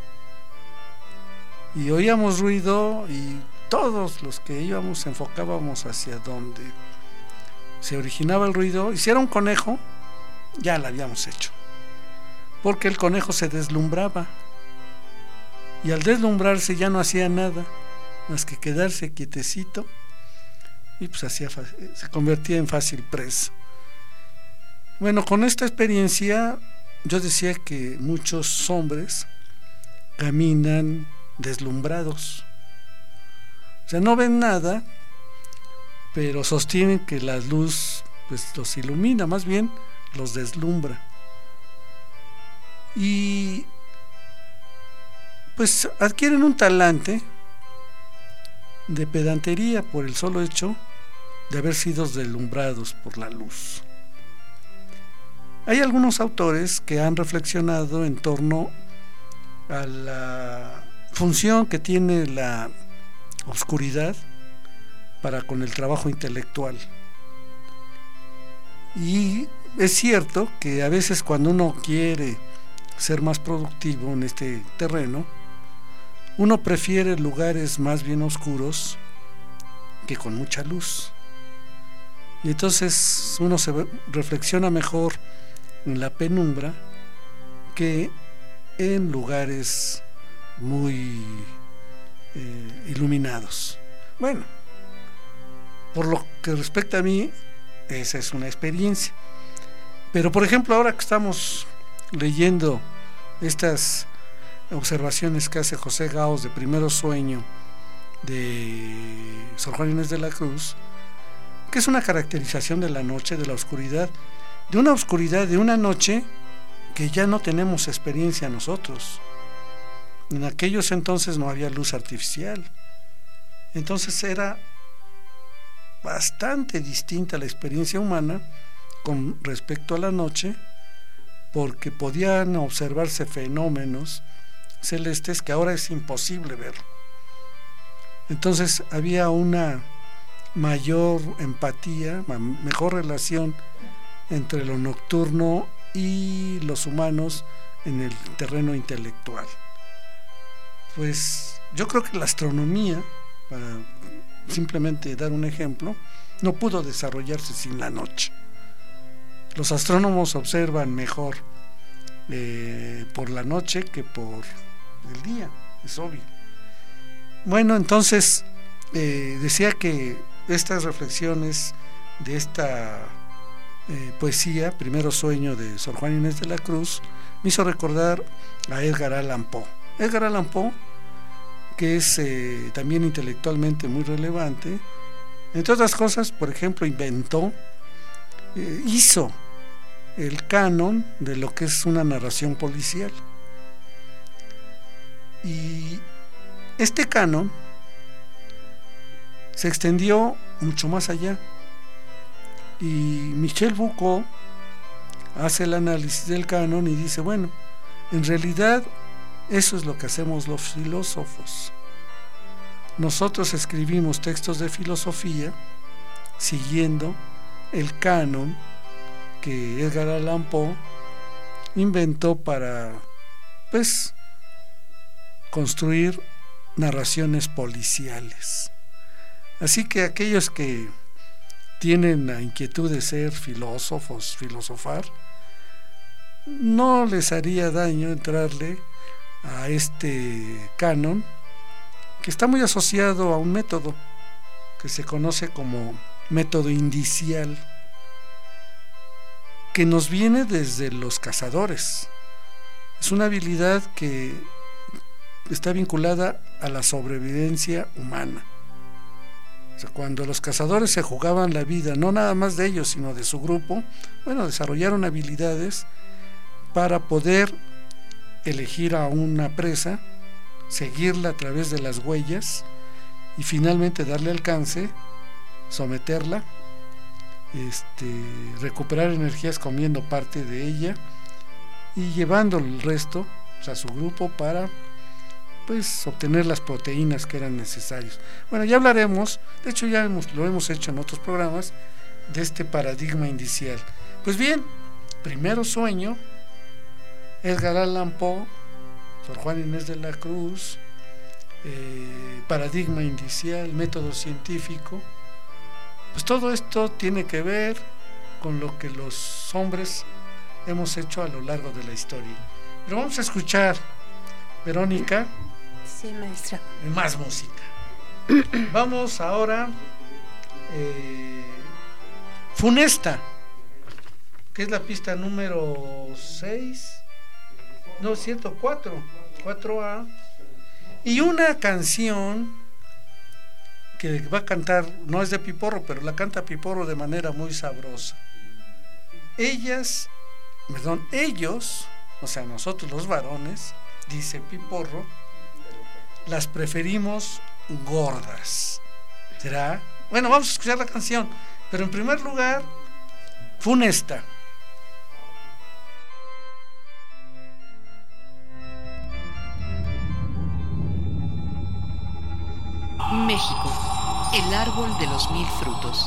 Y oíamos ruido y todos los que íbamos enfocábamos hacia donde se originaba el ruido. Y si era un conejo, ya lo habíamos hecho. Porque el conejo se deslumbraba. Y al deslumbrarse ya no hacía nada más que quedarse quietecito. Y pues hacía, se convertía en fácil presa. Bueno, con esta experiencia yo decía que muchos hombres caminan deslumbrados. O sea, no ven nada, pero sostienen que la luz pues los ilumina, más bien los deslumbra. Y pues adquieren un talante de pedantería por el solo hecho de haber sido deslumbrados por la luz. Hay algunos autores que han reflexionado en torno a la función que tiene la oscuridad para con el trabajo intelectual. Y es cierto que a veces cuando uno quiere ser más productivo en este terreno, uno prefiere lugares más bien oscuros que con mucha luz. Y entonces uno se reflexiona mejor en la penumbra que en lugares muy eh, iluminados. Bueno, por lo que respecta a mí, esa es una experiencia. Pero por ejemplo, ahora que estamos leyendo estas observaciones que hace José Gaos de Primero Sueño de Sor Juana Inés de la Cruz, que es una caracterización de la noche, de la oscuridad, de una oscuridad, de una noche que ya no tenemos experiencia nosotros. En aquellos entonces no había luz artificial, entonces era bastante distinta la experiencia humana con respecto a la noche, porque podían observarse fenómenos celestes que ahora es imposible ver. Entonces había una mayor empatía, mejor relación entre lo nocturno y los humanos en el terreno intelectual. Pues yo creo que la astronomía, para simplemente dar un ejemplo, no pudo desarrollarse sin la noche. Los astrónomos observan mejor eh, por la noche que por el día, es obvio. Bueno, entonces eh, decía que estas reflexiones de esta eh, poesía, Primero Sueño de Sor Juana Inés de la Cruz, me hizo recordar a Edgar Allan Poe. Edgar Allan Poe, que es eh, también intelectualmente muy relevante, entre otras cosas, por ejemplo, inventó, eh, hizo el canon de lo que es una narración policial. Y este canon se extendió mucho más allá. Y Michel Foucault hace el análisis del canon y dice, bueno, en realidad eso es lo que hacemos los filósofos. Nosotros escribimos textos de filosofía siguiendo el canon que Edgar Allan Poe inventó para, pues, construir narraciones policiales. Así que aquellos que tienen la inquietud de ser filósofos, filosofar, no les haría daño entrarle a este canon, que está muy asociado a un método que se conoce como método indicial, que nos viene desde los cazadores. Es una habilidad que está vinculada a la sobrevivencia humana. O sea, cuando los cazadores se jugaban la vida, no nada más de ellos, sino de su grupo, bueno, desarrollaron habilidades para poder elegir a una presa, seguirla a través de las huellas y finalmente darle alcance, someterla, este, recuperar energías comiendo parte de ella y llevando el resto, o sea, su grupo, para pues obtener las proteínas que eran necesarias. Bueno, ya hablaremos, de hecho ya hemos, lo hemos hecho en otros programas, de este paradigma indicial. Pues bien, primero sueño, Edgar Allan Poe, Sor Juana Inés de la Cruz, eh, paradigma indicial, método científico, pues todo esto tiene que ver con lo que los hombres hemos hecho a lo largo de la historia. Pero vamos a escuchar, Verónica. Sí, maestra. Más música. Vamos ahora, eh, Funesta, que es la pista número seis, no, cierto, cuatro, cuatro A, y una canción que va a cantar, no es de Piporro, pero la canta Piporro de manera muy sabrosa. Ellas, perdón, ellos, o sea, nosotros los varones, dice Piporro, las preferimos gordas. ¿Será? Bueno, vamos a escuchar la canción, pero en primer lugar, Funesta. México, el árbol de los mil frutos.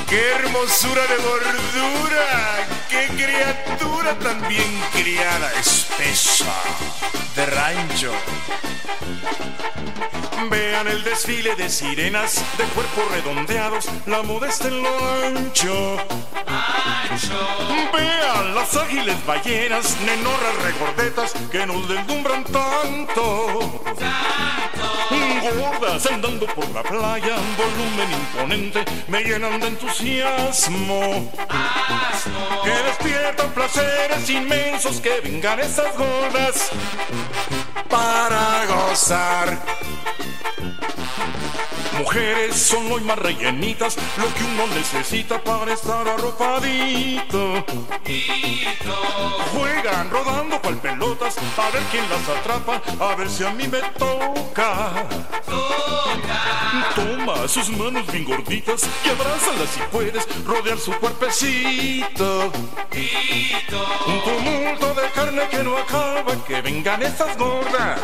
¡Qué hermosura de gordura! ¡Qué criatura tan bien criada! Espesa, de rancho. Vean el desfile de sirenas de cuerpos redondeados, la moda está en lo ancho. Vean las ágiles ballenas, nenorras regordetas que nos deslumbran tanto. Gordas andando por la playa, volumen imponente, me llenan de entusiasmo. Que despiertan placeres inmensos, que vengan esas gordas para gozar. Mujeres son hoy más rellenitas, lo que uno necesita para estar arropadito. Juegan rodando cual pelotas, a ver quién las atrapa, a ver si a mí me toca. Toma sus manos bien gorditas y abrázalas si puedes, rodear su cuerpecito. Un tumulto de carne que no acaba, que vengan estas gordas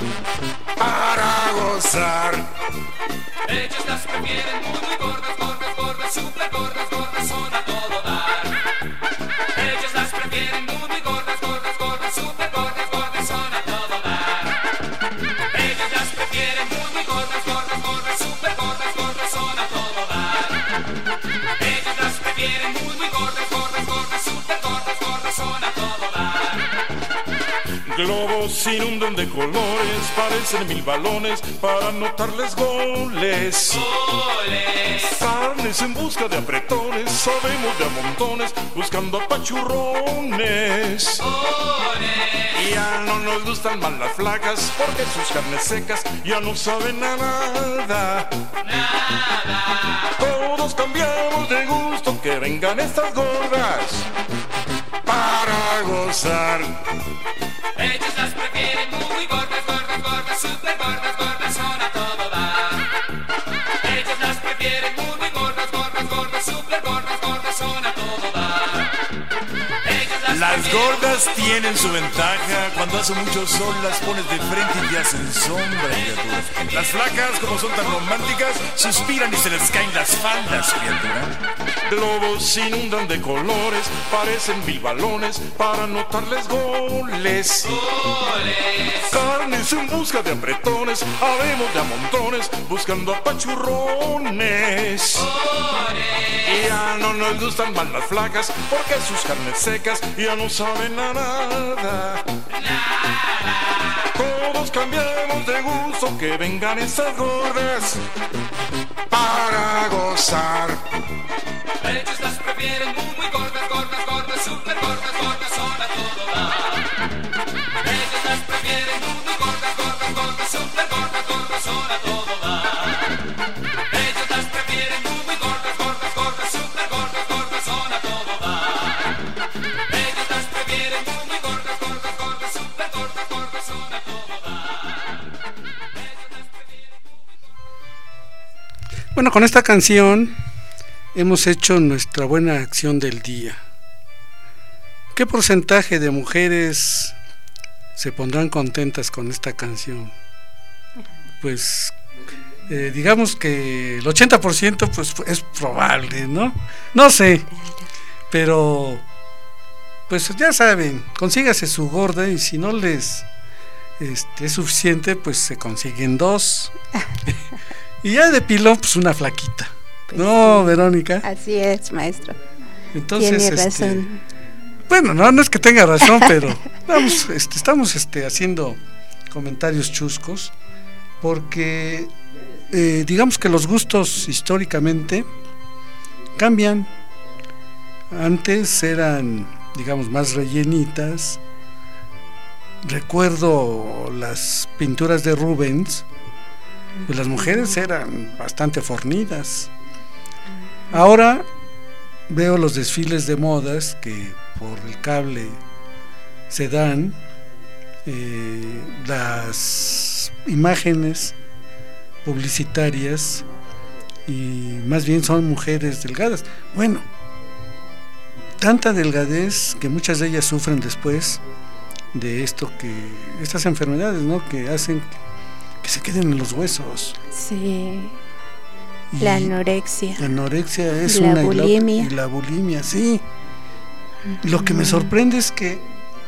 para gozar. Ellas las prefieren muy, muy gordas, gordas, gordas, super gordas, gordas, son a todo dar. Ellas las prefieren muy, muy gordas, gordas, gordas, super gordas, gordas, son a todo dar. Ellas las prefieren muy, muy gordas, gordas, gordas, super gordas, gordas, son a todo dar. Ellas las prefieren muy, muy gordas, gordas, gordas, super gordas, gordas, son a todo dar. Globos inundan de colores, parecen mil balones para anotarles goles. Goles. Carnes en busca de apretones, sabemos de a montones, buscando apachurrones. Goles. Ya no nos gustan más las flacas, porque sus carnes secas ya no saben a nada. Nada. Todos cambiamos de gusto, que vengan estas gordas para gozar. Ellas las prefieren muy, muy gordas, gordas, gordas, super gordas, gordas, son a todo dar. Ellas las prefieren muy, muy gordas, gordas, gordas, super gordas, gordas, son a todo dar. Ellas las, las gordas tienen su ventaja, cuando hace mucho sol las pones de frente y te hacen sombra, criatura. Las flacas, como son tan románticas, suspiran y se les caen las faldas, criatura. Globos inundan de colores, parecen mil balones para anotarles goles. goles. Carnes en busca de apretones, habemos de a montones, buscando apachurrones. Goles. Ya no nos gustan más las flacas, porque sus carnes secas ya no saben a nada. Nada. Todos cambiamos de gusto, que vengan esas gordas para gozar. Ellos las prefieren muy, muy gordas, gordas, gordas, super gordas, gordas, son a todo dar. Ellos las prefieren muy, muy gordas, gordas, gordas, super gordas, gordas, son a todo dar. Ellos las prefieren muy, muy gordas, gordas, gordas, super gordas, gordas, son a todo dar. Ellos las prefieren muy, muy gordas, gordas, gordas, super gordas, gordas, son a todo dar. Bueno, con esta canción hemos hecho nuestra buena acción del día. ¿Qué porcentaje de mujeres se pondrán contentas con esta canción? Pues eh, digamos que el ochenta por ciento pues es probable, ¿no? No sé, pero pues ya saben, consígase su gorda y si no les este, es suficiente, pues se consiguen dos. Y ya de pilón, pues una flaquita. Pues no, sí. Verónica. Así es, maestro. Entonces, tiene este, razón. Bueno, no, no es que tenga razón, pero vamos, este, estamos este, haciendo comentarios chuscos, porque eh, digamos que los gustos históricamente cambian. Antes eran, digamos, más rellenitas. Recuerdo las pinturas de Rubens, pues las mujeres eran bastante fornidas. Ahora veo los desfiles de modas que por el cable se dan, eh, las imágenes publicitarias, y más bien son mujeres delgadas. Bueno, tanta delgadez que muchas de ellas sufren después de esto, que estas enfermedades, ¿no?, que hacen que se queden en los huesos. Sí. Y la anorexia. La anorexia es la una bulimia. Y la, y la bulimia, sí. Uh-huh. Lo que me sorprende es que,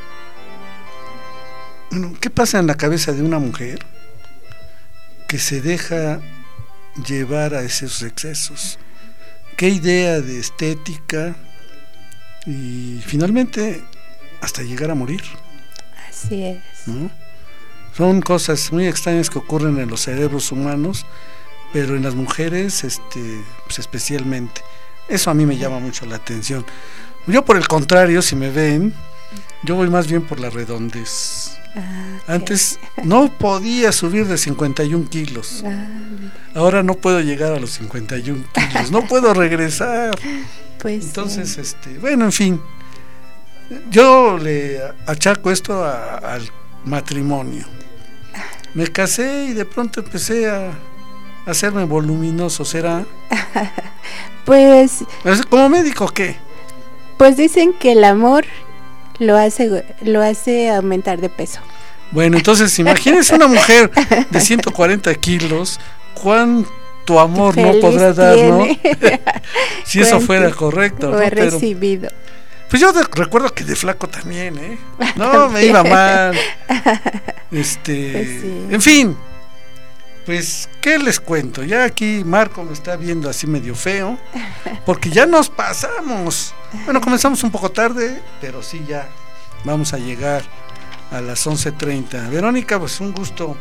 bueno, ¿qué pasa en la cabeza de una mujer que se deja llevar a esos excesos? ¿Qué idea de estética? Y finalmente hasta llegar a morir. Así es. ¿No? Son cosas muy extrañas que ocurren en los cerebros humanos, pero en las mujeres este, pues especialmente. Eso a mí me llama mucho la atención. Yo, por el contrario, si me ven, yo voy más bien por la redondez. Ah, okay. Antes no podía subir de cincuenta y un kilos. Ah, ahora no puedo llegar a los cincuenta y un kilos. No puedo regresar. Pues entonces, sí. este, bueno, en fin. Yo le achaco esto a, al matrimonio. Me casé y de pronto empecé a, a hacerme voluminoso, ¿será? Pues... ¿Como médico qué? Pues dicen que el amor lo hace lo hace aumentar de peso. Bueno, entonces imagínense una mujer de ciento cuarenta kilos, cuánto amor Feliz no podrá dar, ¿no? Si eso fuera correcto, ¿no? He recibido. Pero, pues yo de, recuerdo que de flaco también, ¿eh? No, ¿También? Me iba mal. Este, pues sí. En fin, pues, ¿qué les cuento? Ya aquí Marco me está viendo así medio feo, porque ya nos pasamos. Bueno, comenzamos un poco tarde, pero sí ya vamos a llegar a las once treinta. Verónica, pues un gusto.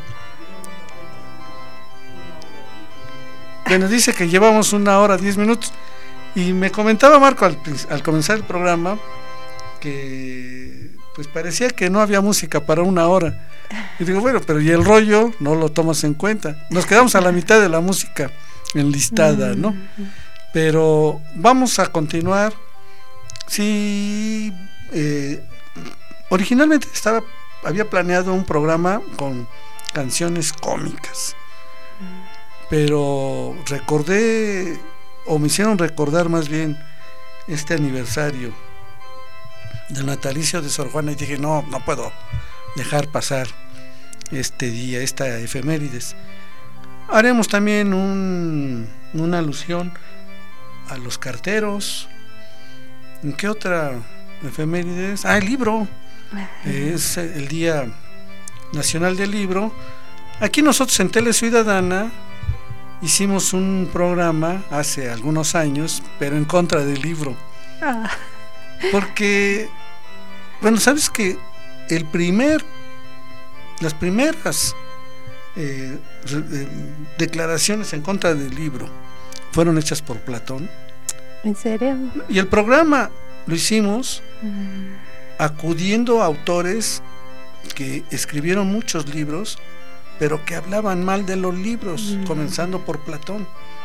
Bueno, dice que llevamos una hora, diez minutos. Y me comentaba Marco al, al comenzar el programa que pues parecía que no había música para una hora. Y digo, bueno, pero ¿y el rollo? No lo tomas en cuenta. Nos quedamos a la mitad de la música enlistada, ¿no? Pero vamos a continuar. Sí, eh, originalmente estaba, había planeado un programa con canciones cómicas, pero recordé, o me hicieron recordar más bien este aniversario del natalicio de Sor Juana y dije, no, no puedo dejar pasar este día, esta efemérides. Haremos también un, una alusión a los carteros. ¿En qué otra efemérides? Ah, el libro. Es el Día Nacional del Libro. Aquí nosotros en Tele Ciudadana hicimos un programa hace algunos años, pero en contra del libro. Ah. Porque, bueno, sabes que el primer, las primeras eh, eh, declaraciones en contra del libro fueron hechas por Platón. ¿En serio? Y el programa lo hicimos mm. acudiendo a autores que escribieron muchos libros, pero que hablaban mal de los libros, mm. comenzando por Platón.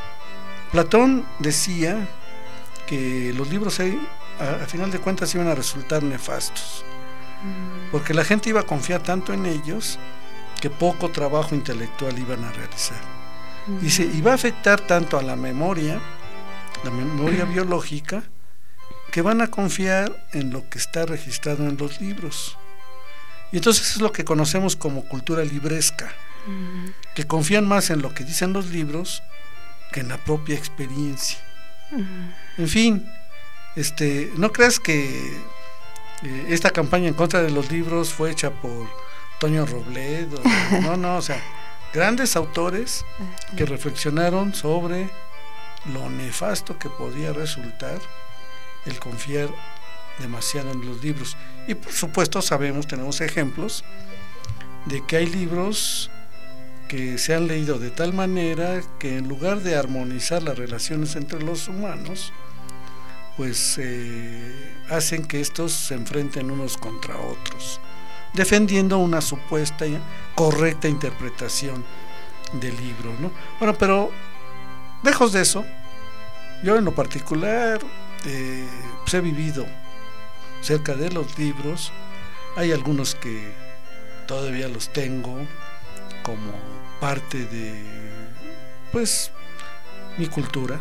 Platón decía que los libros ahí, a, a final de cuentas iban a resultar nefastos, mm. porque la gente iba a confiar tanto en ellos que poco trabajo intelectual iban a realizar. Mm. Dice, y va a afectar tanto a la memoria, la memoria mm. biológica, que van a confiar en lo que está registrado en los libros. Y entonces es lo que conocemos como cultura libresca, mm. que confían más en lo que dicen los libros que en la propia experiencia. Mm. En fin, este, no creas que eh, esta campaña en contra de los libros fue hecha por Toño Robledo, no, no, o sea, grandes autores que reflexionaron sobre lo nefasto que podía resultar el confiar demasiado en los libros. Y por supuesto sabemos, tenemos ejemplos de que hay libros que se han leído de tal manera que en lugar de armonizar las relaciones entre los humanos, pues eh, hacen que estos se enfrenten unos contra otros, defendiendo una supuesta correcta interpretación del libro, ¿no? Bueno, pero lejos de eso, yo en lo particular eh, pues he vivido cerca de los libros. Hay algunos que todavía los tengo como parte de pues mi cultura,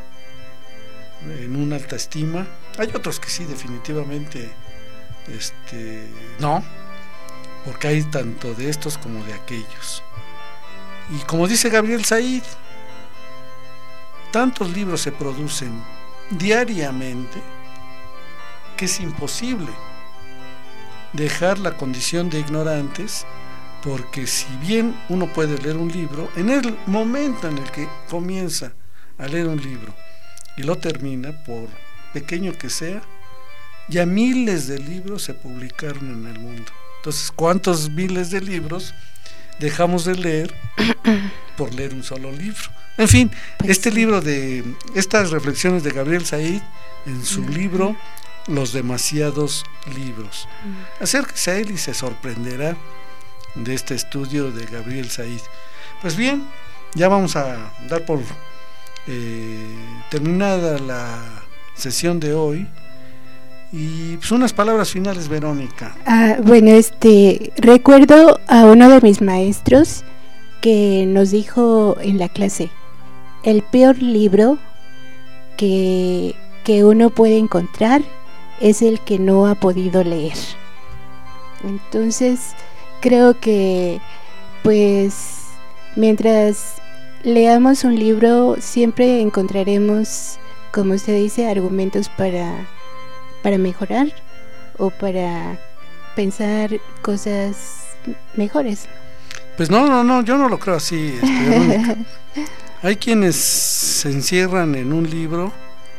en una alta estima. Hay otros que sí, definitivamente este no, porque hay tanto de estos como de aquellos. Y como dice Gabriel Said, tantos libros se producen diariamente que es imposible dejar la condición de ignorantes, porque si bien uno puede leer un libro, en el momento en el que comienza a leer un libro y lo termina, por pequeño que sea, ya miles de libros se publicaron en el mundo. Entonces, ¿cuántos miles de libros dejamos de leer por leer un solo libro? En fin, pues este sí. libro de estas reflexiones de Gabriel Said, en su uh-huh. libro Los demasiados libros. Uh-huh. Acérquese a él y se sorprenderá de este estudio de Gabriel Said. Pues bien, ya vamos a dar por eh, terminada la sesión de hoy. Y pues unas palabras finales, Verónica. Ah, bueno, este recuerdo a uno de mis maestros que nos dijo en la clase: el peor libro que, que uno puede encontrar es el que no ha podido leer. Entonces, creo que pues mientras leamos un libro siempre encontraremos, como usted dice, argumentos para para mejorar o para pensar cosas mejores. Pues no, no, no, yo no lo creo así. Este, hay quienes se encierran en un libro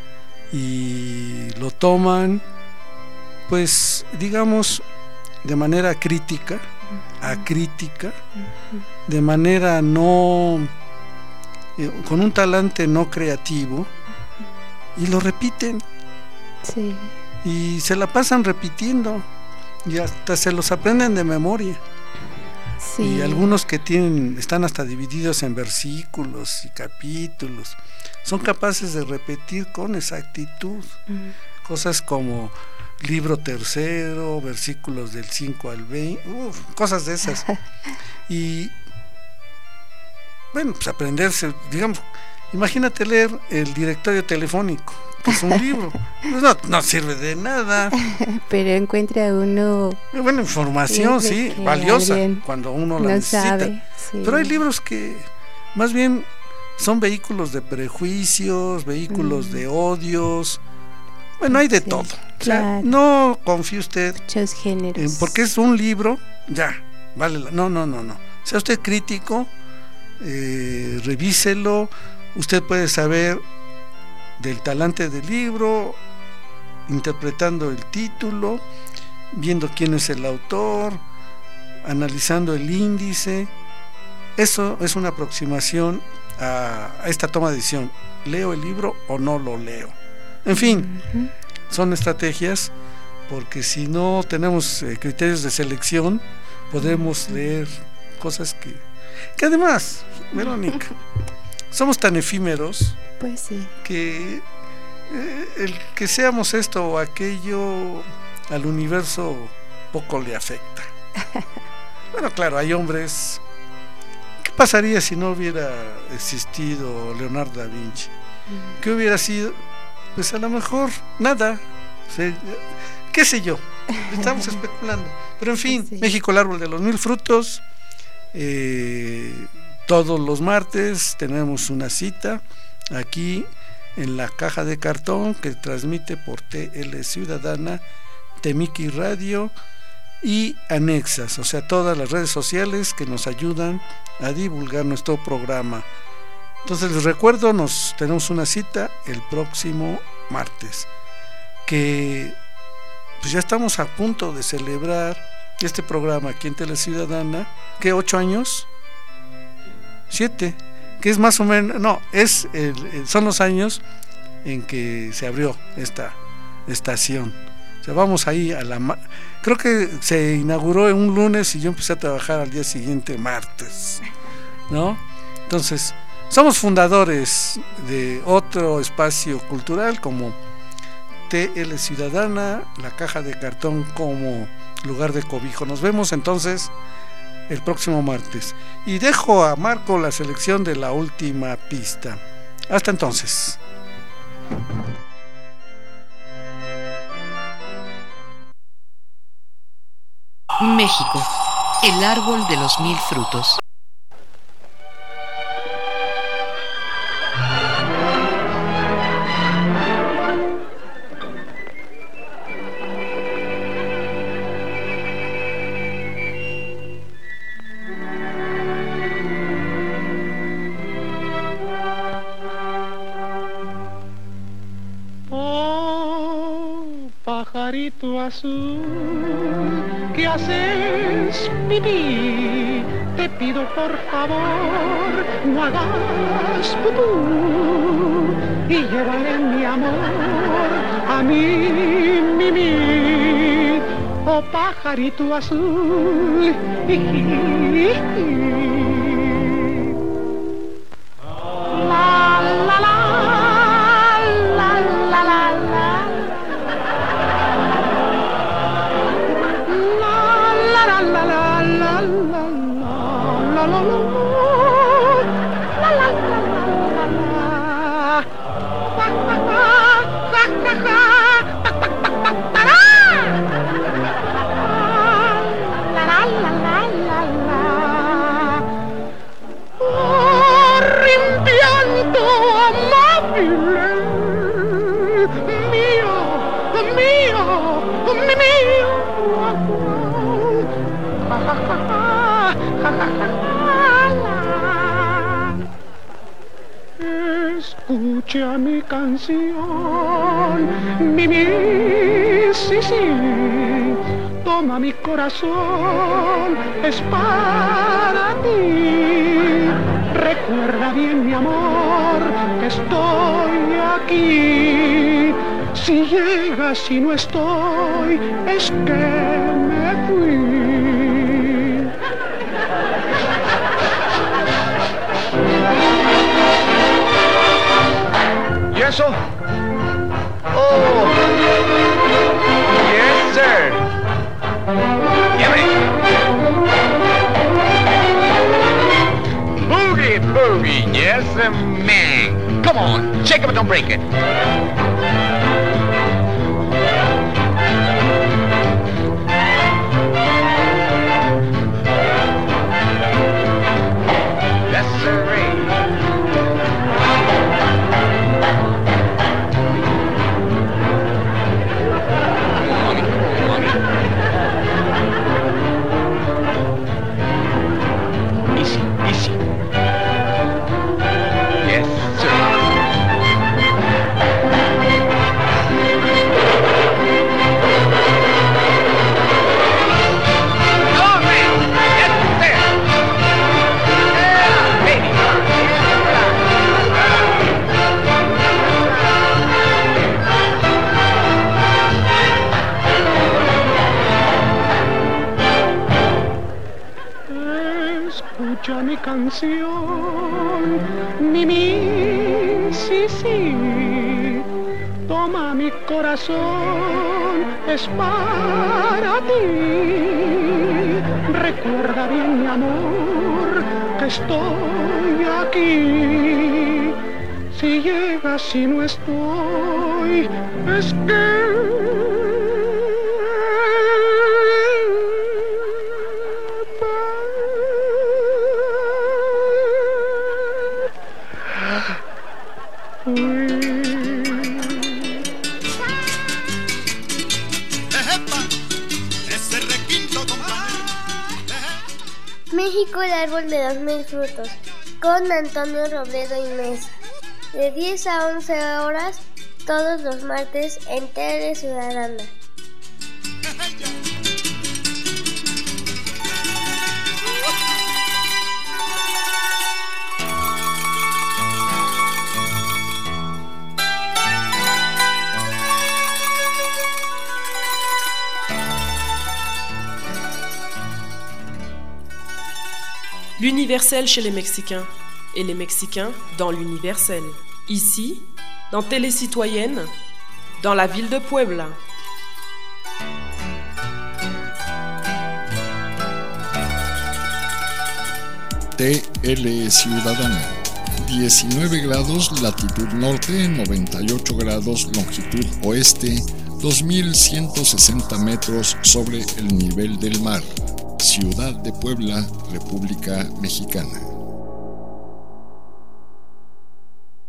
y lo toman, pues, digamos, de manera crítica, acrítica, de manera no, eh, con un talante no creativo, y lo repiten. Sí. Y se la pasan repitiendo y hasta se los aprenden de memoria. Sí. Y algunos que tienen están hasta divididos en versículos y capítulos, son capaces de repetir con exactitud uh-huh. cosas como libro tercero, versículos del cinco al veinte, uf, cosas de esas. Y bueno, pues aprenderse, digamos, imagínate leer el directorio telefónico, que es un libro, pues no, no sirve de nada. Pero encuentra uno buena información, sí, valiosa cuando uno la no necesita. Sabe, sí. Pero hay libros que más bien son vehículos de prejuicios, vehículos mm. de odios. Bueno, hay de sí, todo. O sea, claro. No confíe usted. Muchos géneros. En, porque es un libro, ya, vale. La, no, no, no, no. Sea usted crítico, eh, revíselo. Usted puede saber del talante del libro, interpretando el título, viendo quién es el autor, analizando el índice. Eso es una aproximación a, a esta toma de decisión. ¿Leo el libro o no lo leo? En fin, uh-huh. son estrategias, porque si no tenemos eh, criterios de selección, podemos uh-huh. leer cosas que, que además, Verónica, somos tan efímeros, pues sí, que eh, el que seamos esto o aquello al universo poco le afecta. Bueno, claro, hay hombres. ¿Qué pasaría si no hubiera existido Leonardo da Vinci? ¿Qué hubiera sido? Pues a lo mejor nada. ¿Sí? ¿Qué sé yo? Estamos especulando. Pero en fin, sí. México, el árbol de los mil frutos. Eh, todos los martes tenemos una cita aquí en la caja de cartón que transmite por T L Ciudadana, Temiki Radio y anexas, o sea, todas las redes sociales que nos ayudan a divulgar nuestro programa. Entonces les recuerdo, nos tenemos una cita el próximo martes, que pues ya estamos a punto de celebrar este programa aquí en Tele Ciudadana, que ocho años, siete, que es más o menos, no, es el, son los años en que se abrió esta estación. O sea, vamos ahí a la, creo que se inauguró en un lunes y yo empecé a trabajar al día siguiente, martes, ¿no? Entonces, somos fundadores de otro espacio cultural como T L Ciudadana, la caja de cartón como lugar de cobijo. Nos vemos entonces el próximo martes. Y dejo a Marco la selección de la última pista. Hasta entonces. México, el árbol de los mil frutos. azul que haces pipí, te pido por favor no hagas pupú y llévale mi amor a mí, mi, mi, oh pajarito azul. La, la, la, la, la, la, la. Rimpianto amabile mio, mio, mio. Escucha mi canción, mi, mi, sí, sí. Toma mi corazón, es para ti. Recuerda bien, mi amor, que estoy aquí. Si llegas y no estoy, es que me fui. ¿Y eso? Oh, yes, sir. Gimme. Boogie, boogie, yes, man. Come on, shake it but don't break it. Yes, sir. Escucha mi canción, mi, mi, sí, sí. Toma mi corazón, es para ti. Recuerda bien, mi amor, que estoy aquí. Si llegas y no estoy, es que... México, el árbol de los mil frutos, con Antonio Robledo y Mesa, de diez a once horas, todos los martes en Tele Ciudadana. L'universel chez les Mexicains, et les Mexicains dans l'universel. Ici, dans Télé Citoyenne, dans la ville de Puebla. T L Ciudadana, diecinueve grados latitud norte, noventa y ocho grados longitud oeste, dos mil ciento sesenta metros sobre el nivel del mar. Ciudad de Puebla, República Mexicana.